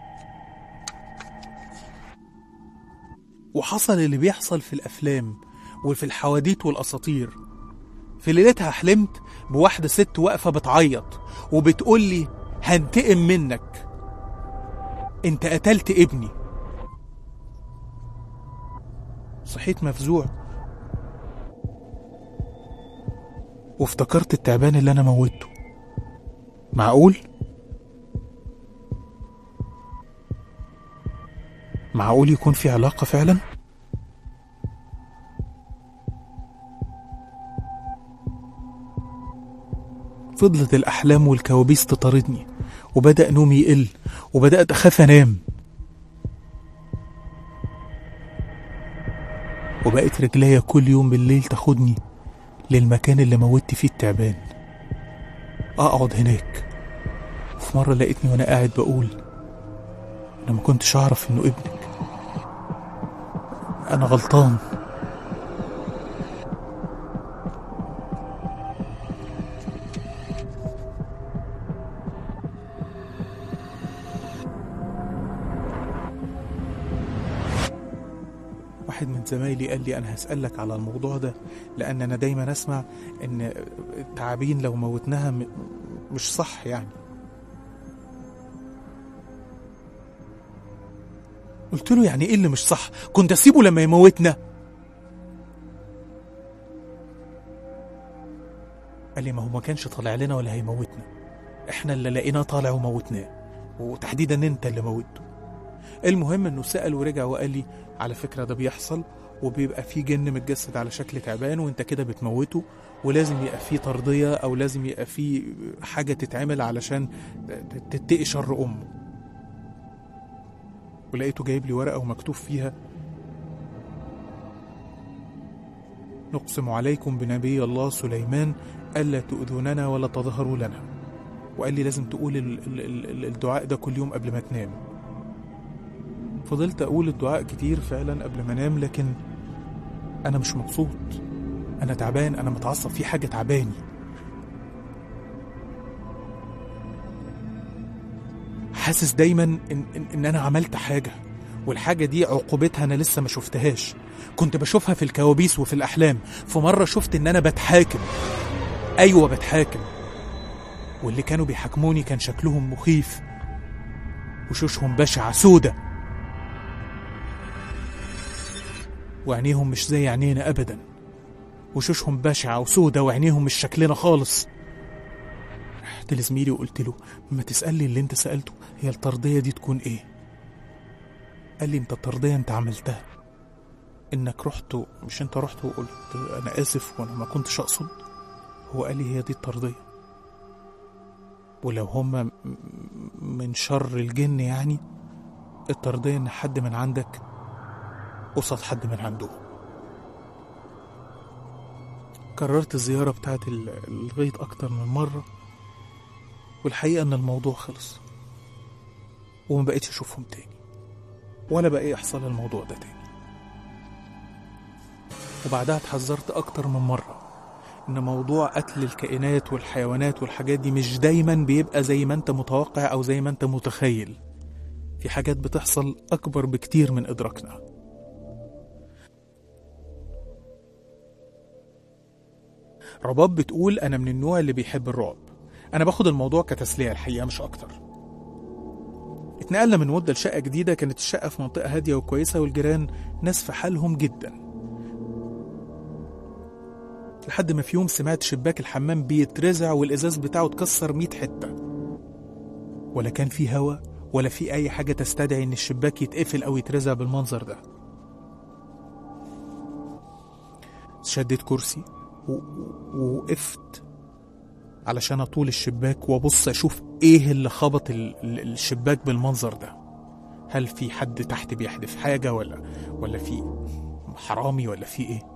وحصل اللي بيحصل في الأفلام وفي الحواديت والأساطير. في ليلتها حلمت بواحدة ست واقفة بتعيط وبتقول لي: هنتقم منك. انت قتلت ابني. صحيت مفزوع وافتكرت التعبان اللي انا موته. معقول يكون في علاقة فعلا؟ فضلت الأحلام والكوابيس تطاردني، وبدأ نومي يقل، وبدأت أخاف أنام، وبقيت رجليا كل يوم بالليل تاخدني للمكان اللي موتت فيه التعبان، أقعد هناك. وفي مرة لقيتني وأنا قاعد بقول: أنا ما كنتش أعرف إنه ابنك، أنا غلطان. واحد من زمايلي قال لي: أنا هسألك على الموضوع ده، لأن أنا دايما أسمع إن التعابين لو موتناها مش صح يعني. قلت له: يعني إيه اللي مش صح؟ كنت أسيبه لما يموتنا؟ قال لي: ما هو ما كانش طالع لنا ولا هيموتنا، إحنا اللي لقيناه طالع وموتناه، وتحديدا أنت اللي موته. المهم إنه سأل ورجع وقال لي: على فكرة ده بيحصل، وبيبقى فيه جن متجسد على شكل تعبان وانت كده بتموته، ولازم يبقى فيه ترضية او لازم يبقى فيه حاجة تتعمل علشان تتقي شر امه. ولقيته جايب لي ورقة ومكتوب فيها: نقسم عليكم بنبي الله سليمان ألا تؤذوننا ولا تظهروا لنا. وقال لي لازم تقول الدعاء ده كل يوم قبل ما تنام. فضلت أقول الدعاء كتير فعلا قبل ما انام، لكن أنا مش مبسوط، أنا تعبان، أنا متعصب، في حاجة تعباني. حاسس دايما إن أنا عملت حاجة، والحاجة دي عقوبتها أنا لسه ما شفتهاش. كنت بشوفها في الكوابيس وفي الأحلام. في مرة شفت إن أنا بتحاكم، أيوة بتحاكم، واللي كانوا بيحاكموني كان شكلهم مخيف، وشوشهم بشعة سودة، وعينيهم مش زي عينينا أبدا، وشوشهم بشعة وسودة، وعينيهم مش شكلنا خالص. رحت لزميلي وقلت له: ما تسألي اللي انت سألته، هي الترضية دي تكون ايه؟ قال لي: انت الترضية انت عملتها، انك رحت، مش انت رحت وقلت انا اسف وانا ما كنتش اقصد. هو قال لي: هي دي الترضية، ولو هم من شر الجن يعني الترضية ان حد من عندك قصاد حد من عندهم. كررت الزيارة بتاعت الغيط أكتر من مرة، والحقيقة إن الموضوع خلص، وما بقيتش أشوفهم تاني، ولا بقى يحصل الموضوع ده تاني. وبعدها اتحذرت أكتر من مرة إن موضوع قتل الكائنات والحيوانات والحاجات دي مش دايما بيبقى زي ما أنت متوقع أو زي ما أنت متخيل. في حاجات بتحصل أكبر بكتير من إدراكنا. رباب بتقول: أنا من النوع اللي بيحب الرعب، أنا باخد الموضوع كتسلية الحقيقة مش أكتر. اتنقلنا من مدة لشقة جديدة، كانت الشقة في منطقة هادية وكويسة، والجيران ناس في حالهم جدا، لحد ما في يوم سمعت شباك الحمام بيترزع والإزاز بتاعه اتكسر 100 حتة، ولا كان في هوا ولا في أي حاجة تستدعي إن الشباك يتقفل أو يترزع بالمنظر ده. شديت كرسي ووقفت علشان أطول الشباك وأبص أشوف إيه اللي خبط الشباك بالمنظر ده. هل في حد تحت بيحدف حاجة ولا في حرامي ولا في إيه؟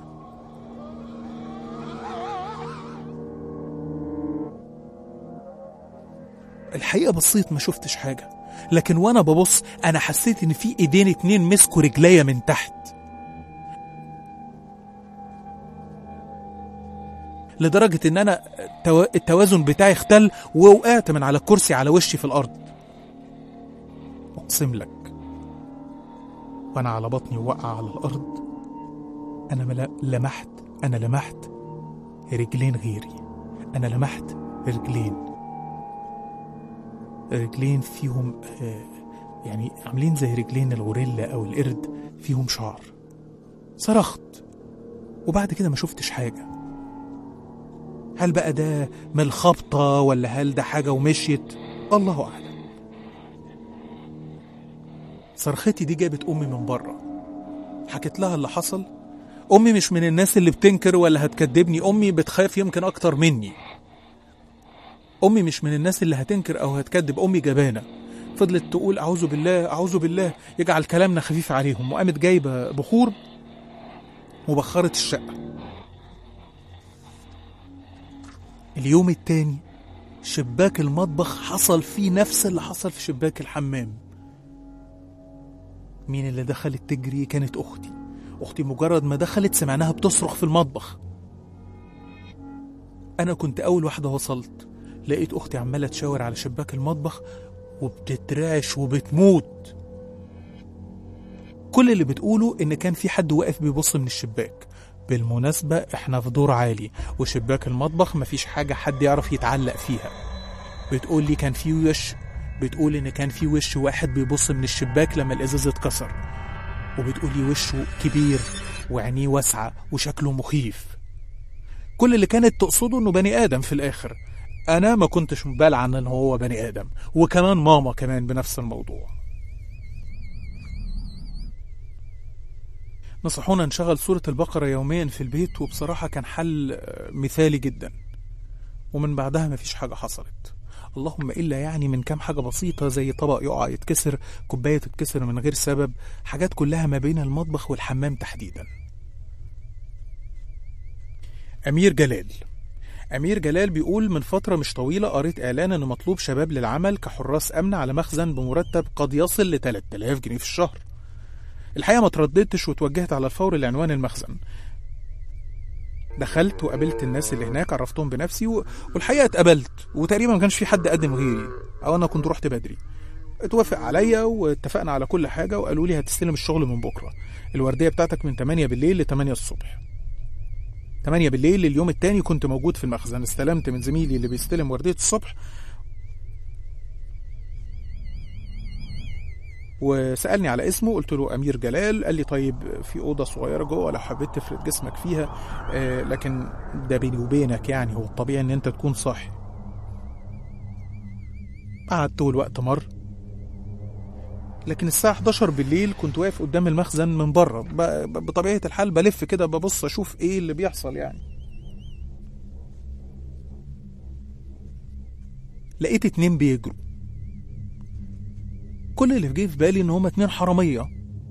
الحقيقة بصيت ما شفتش حاجة، لكن وأنا ببص أنا حسيت إن في إيدين 2 مسكوا رجليا من تحت، لدرجة إن أنا التوازن بتاعي اختل ووقعت من على الكرسي على وشي في الأرض. أقسم لك وأنا على بطني وقع على الأرض أنا لمحت رجلين غيري. أنا لمحت رجلين فيهم يعني عاملين زي رجلين الغوريلا أو القرد فيهم شعر. صرخت وبعد كده ما شفتش حاجة. هل بقى ده من الخبطة ولا هل ده حاجة ومشيت؟ الله أعلم. صرختي دي جابت أمي من بره، حكيت لها اللي حصل. أمي مش من الناس اللي بتنكر ولا هتكدبني، أمي بتخاف يمكن أكتر مني. أمي مش من الناس اللي هتنكر أو هتكدب، أمي جبانة. فضلت تقول أعوذ بالله أعوذ بالله يجعل كلامنا خفيف عليهم، وقامت جايبة بخور وبخرت الشقة. اليوم التاني شباك المطبخ حصل فيه نفس اللي حصل في شباك الحمام. مين اللي دخلت تجري؟ كانت أختي مجرد ما دخلت سمعناها بتصرخ في المطبخ. أنا كنت أول واحدة وصلت، لقيت أختي عمالة تشاور على شباك المطبخ وبتترعش وبتموت. كل اللي بتقوله إن كان في حد واقف بيبص من الشباك. بالمناسبة إحنا في دور عالي وشباك المطبخ مفيش حاجة حد يعرف يتعلق فيها. بتقول لي كان في وش، بتقول إن كان في وش واحد بيبص من الشباك لما الإزاز اتكسر، وبتقول لي وشه كبير وعينيه واسعة وشكله مخيف. كل اللي كانت تقصده إنه بني آدم في الآخر. أنا ما كنتش مبالغ عن إن هو بني آدم، وكمان ماما كمان بنفس الموضوع. نصحونا نشغل سورة البقرة يوميا في البيت، وبصراحة كان حل مثالي جدا. ومن بعدها مفيش حاجة حصلت، اللهم إلا يعني من كام حاجة بسيطة زي طبق يقع يتكسر، كوباية تتكسر من غير سبب، حاجات كلها ما بين المطبخ والحمام تحديدا. أمير جلال بيقول من فترة مش طويلة قريت إعلان إن مطلوب شباب للعمل كحراس أمن على مخزن بمرتب قد يصل ل 3000 جنيه في الشهر. الحقيقة ما ترددتش وتوجهت على الفور لعنوان المخزن. دخلت وقابلت الناس اللي هناك، عرفتهم بنفسي والحقيقة اتقبلت، وتقريبا ما كانش في حد قدم غيري، أو أنا كنت رحت بدري. اتوافق عليا واتفقنا على كل حاجة، وقالوا لي هتستلم الشغل من بكرة. الوردية بتاعتك من 8 بالليل ل 8 الصبح. 8 بالليل اليوم التاني كنت موجود في المخزن. استلمت من زميلي اللي بيستلم وردية الصبح، وسألني على اسمه، قلت له أمير جلال. قال لي طيب في أوضة صغيرة جوه لو حبيت تفرد جسمك فيها، لكن ده بيني وبينك يعني هو الطبيعي ان انت تكون صاحي. قعدت والوقت مر، لكن الساعة 11 بالليل كنت واقف قدام المخزن من بره، بطبيعة الحال بلف كده ببص اشوف ايه اللي بيحصل يعني. لقيت 2 بيجروا. كل اللي جه في بالي ان هما 2 حرامية.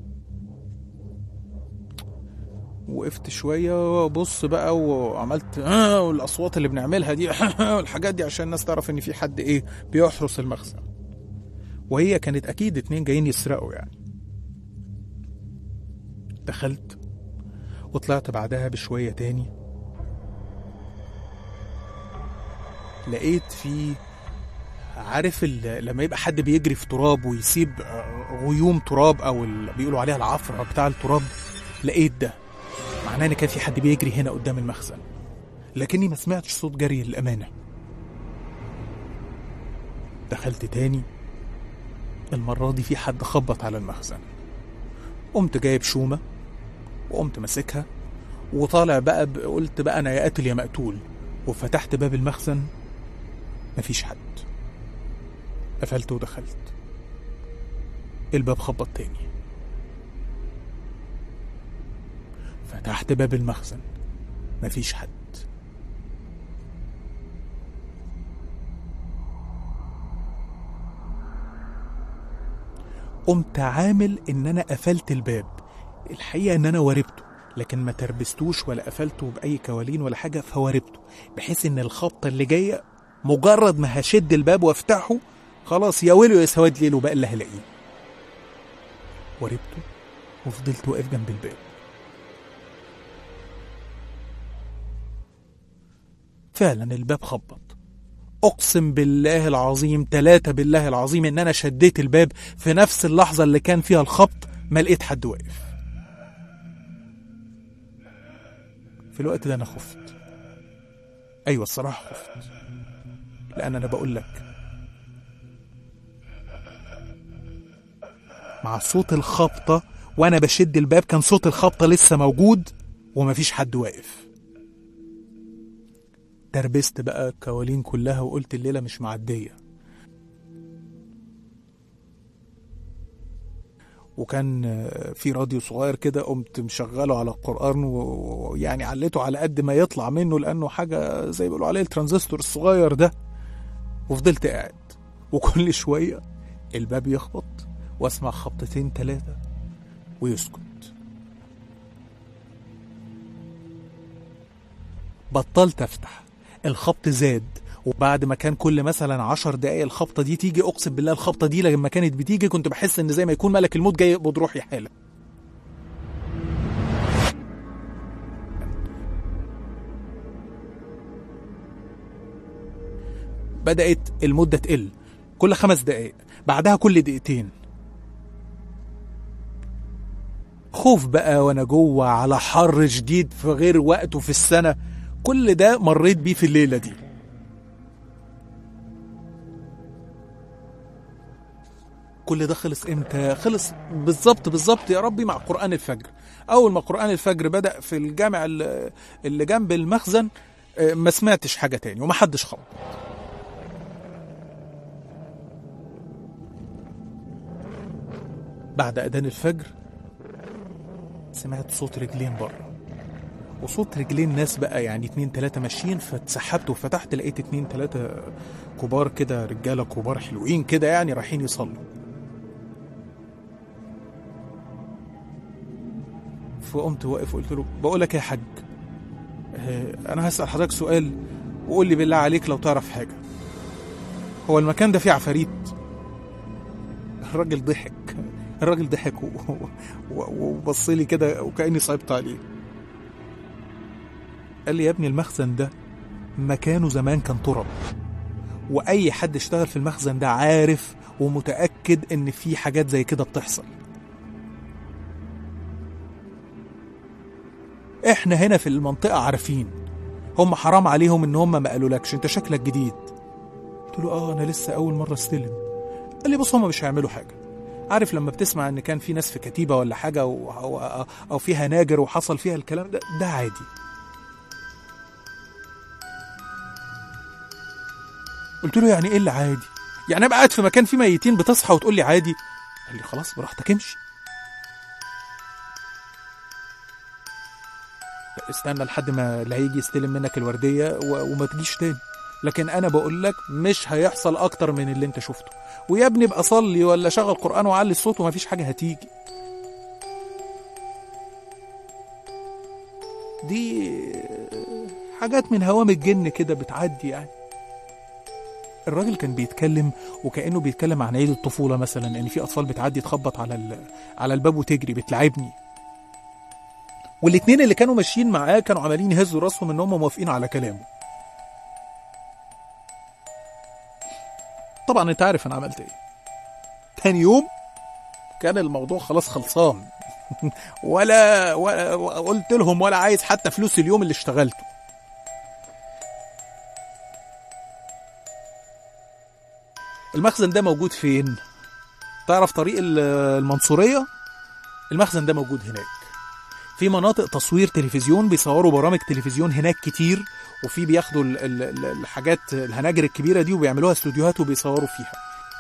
وقفت شوية وبص بقى وعملت والاصوات اللي بنعملها دي والحاجات دي عشان الناس تعرف ان في حد ايه بيحرس المخزن، وهي كانت اكيد 2 جايين يسرقوا يعني. دخلت وطلعت بعدها بشوية تاني، لقيت في عارف لما يبقى حد بيجري في تراب ويسيب غيوم تراب او بيقولوا عليها العفرة بتاع التراب، لقيت ده معناه ان كان في حد بيجري هنا قدام المخزن، لكني ما سمعتش صوت جري للأمانة. دخلت تاني، المرة دي في حد خبط على المخزن. قمت جايب شومة وقمت ماسكها وطالع بقى، قلت بقى انا يا قاتل يا مقتول، وفتحت باب المخزن. مفيش حد. قفلت ودخلت. الباب خبط تاني. فتحت باب المخزن. مفيش حد. قمت عامل ان انا قفلت الباب. الحقيقة ان انا واربته، لكن ما تربستوش ولا قفلته بأي كوالين ولا حاجة، فواربته بحيث ان الخبطة اللي جاية مجرد ما هشد الباب وافتحه خلاص يا ويله يا سواد ليله بقى اللي هلاقيه. واربته وفضلت واقف جنب الباب. فعلا الباب خبط. اقسم بالله العظيم 3 بالله العظيم ان انا شديت الباب في نفس اللحظة اللي كان فيها الخبط، ما لقيت حد واقف. في الوقت ده انا خفت. ايوه الصراحة خفت، لان انا بقول لك مع صوت الخبطة وانا بشد الباب كان صوت الخبطة لسه موجود ومفيش حد واقف. تربست بقى الكوالين كلها وقلت الليلة مش معدية. وكان في راديو صغير كده قمت مشغله على القرآن ويعني عليته على قد ما يطلع منه لأنه حاجة زي بيقولوا عليه الترانزستور الصغير ده. وفضلت قاعد وكل شوية الباب يخبط واسمع خبطتين 3 ويسكت. بطلت افتح، الخبط زاد، وبعد ما كان كل مثلا 10 دقايق الخبطة دي تيجي، اقسم بالله الخبطة دي لما كانت بتيجي كنت بحس ان زي ما يكون ملك الموت جاي يقبض روحي حالا. بدأت المدة تقل، كل 5 دقايق، بعدها كل دقيقتين. خوف بقى وانا جوه على حر شديد في غير وقته في السنة. كل ده مريت بيه في الليلة دي. كل ده خلص امتى؟ خلص بالظبط يا ربي مع قرآن الفجر. اول ما قرآن الفجر بدأ في الجامع اللي جنب المخزن ما سمعتش حاجة تاني وما حدش خبط. بعد أذان الفجر سمعت صوت رجلين بره، وصوت رجلين ناس بقى، يعني 2 3 ماشيين. فاتسحبت وفتحت لقيت 2 3 كبار كده، رجالة كبار حلوين كده يعني رايحين يصلوا. فقمت واقف وقلت له بقولك يا حاج، أنا هسأل حضرتك سؤال وقول لي بالله عليك لو تعرف حاجة، هو المكان ده فيه عفاريت؟ الراجل ضحك وبص لي كده وكأني صعبت عليه. قال لي يا ابني المخزن ده مكانه زمان كان تراب، واي حد اشتغل في المخزن ده عارف ومتأكد ان في حاجات زي كده بتحصل. احنا هنا في المنطقة عارفين، هم حرام عليهم ان هم ما قالولكش انت شكلك جديد. قلت له انا لسه اول مرة استلم. قال لي بص هم مش هيعملوا حاجة، عارف لما بتسمع ان كان في ناس في كتيبة ولا حاجة او فيها ناجر وحصل فيها الكلام ده عادي. قلت له يعني ايه اللي عادي؟ يعني ابقى قاعد في مكان فيه ميتين بتصحى وتقول لي عادي؟ قال لي خلاص براحتك امشي، استنى لحد ما اللي هيجي يستلم منك الوردية وما تجيش تاني. لكن انا بقول لك مش هيحصل اكتر من اللي انت شفته، ويا ابني ابقى صلي ولا شغل قرآن وعلي الصوت وما فيش حاجة هتيجي. دي حاجات من هوام الجن كده بتعدي يعني. الراجل كان بيتكلم وكأنه بيتكلم عن عيد الطفولة مثلا، ان في اطفال بتعدي تخبط على الباب وتجري بتلعبني. والاتنين اللي كانوا ماشيين معاه كانوا عمالين يهزوا راسهم ان هم موافقين على كلامه. طبعا انت عارف انا عملت ايه. تاني يوم كان الموضوع خلاص خلصان ولا قلت لهم ولا عايز حتى فلوس اليوم اللي اشتغلته. المخزن ده موجود فين؟ تعرف طريق المنصورية؟ المخزن ده موجود هناك. في مناطق تصوير تلفزيون، بيصوروا برامج تلفزيون هناك كتير، وفي بياخدوا الحاجات الهناجر الكبيرة دي وبيعملوها استوديوهات وبيصوروا فيها.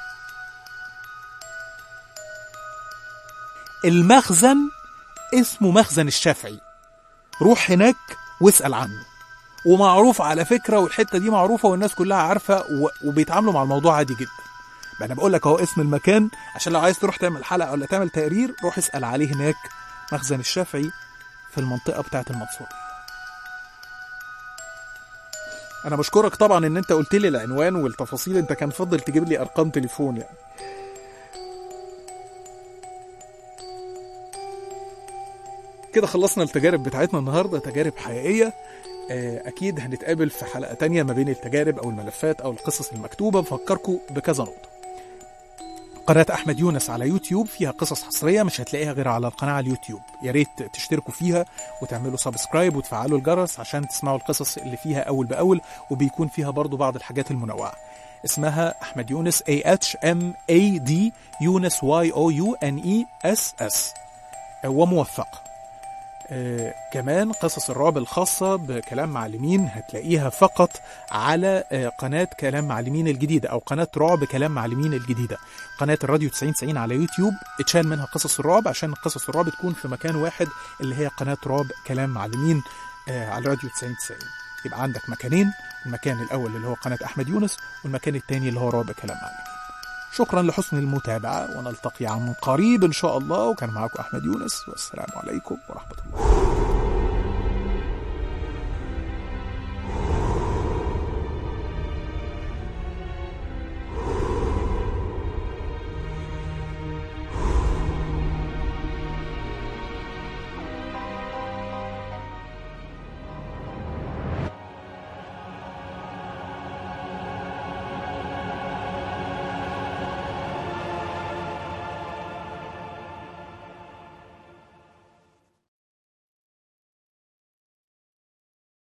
المخزن اسمه مخزن الشافعي، روح هناك واسأل عنه، ومعروف على فكرة، والحتة دي معروفة والناس كلها عارفة وبيتعاملوا مع الموضوع عادي جدا. أنا بقول لك اهو اسم المكان عشان لو عايز تروح تعمل حلقة ولا تعمل تقرير روح اسأل عليه هناك، مخزن الشافعي في المنطقة بتاعة المنصورة. أنا بشكرك طبعا إن أنت قلت لي العنوان والتفاصيل، أنت كان فضل تجيب لي أرقام تليفون يعني. كده خلصنا التجارب بتاعتنا النهاردة، تجارب حقيقية. أكيد هنتقابل في حلقة تانية ما بين التجارب أو الملفات أو القصص المكتوبة. بفكركم بكذا نقطة. قناة أحمد يونس على يوتيوب فيها قصص حصرية مش هتلاقيها غير على القناة على اليوتيوب، يا ريت تشتركوا فيها وتعملوا سبسكرايب وتفعلوا الجرس عشان تسمعوا القصص اللي فيها أول بأول، وبيكون فيها برضو بعض الحاجات المنوعة. اسمها أحمد يونس AHMAD يونس YOUNESS وموفق. كمان قصص الرعب الخاصة بكلام معلمين هتلاقيها فقط على قناة كلام معلمين الجديدة، أو قناة رعب كلام معلمين الجديدة، قناة الراديو 9090 على يوتيوب اتشال منها قصص الرعب عشان قصص الرعب تكون في مكان واحد اللي هي قناة رعب كلام معلمين على الراديو 9090. يبقى عندك مكانين، المكان الأول اللي هو قناة أحمد يونس، والمكان الثاني اللي هو رعب كلام معلمين. شكرا لحسن المتابعة، ونلتقي عن قريب إن شاء الله. وكان معكم أحمد يونس، والسلام عليكم ورحمة الله.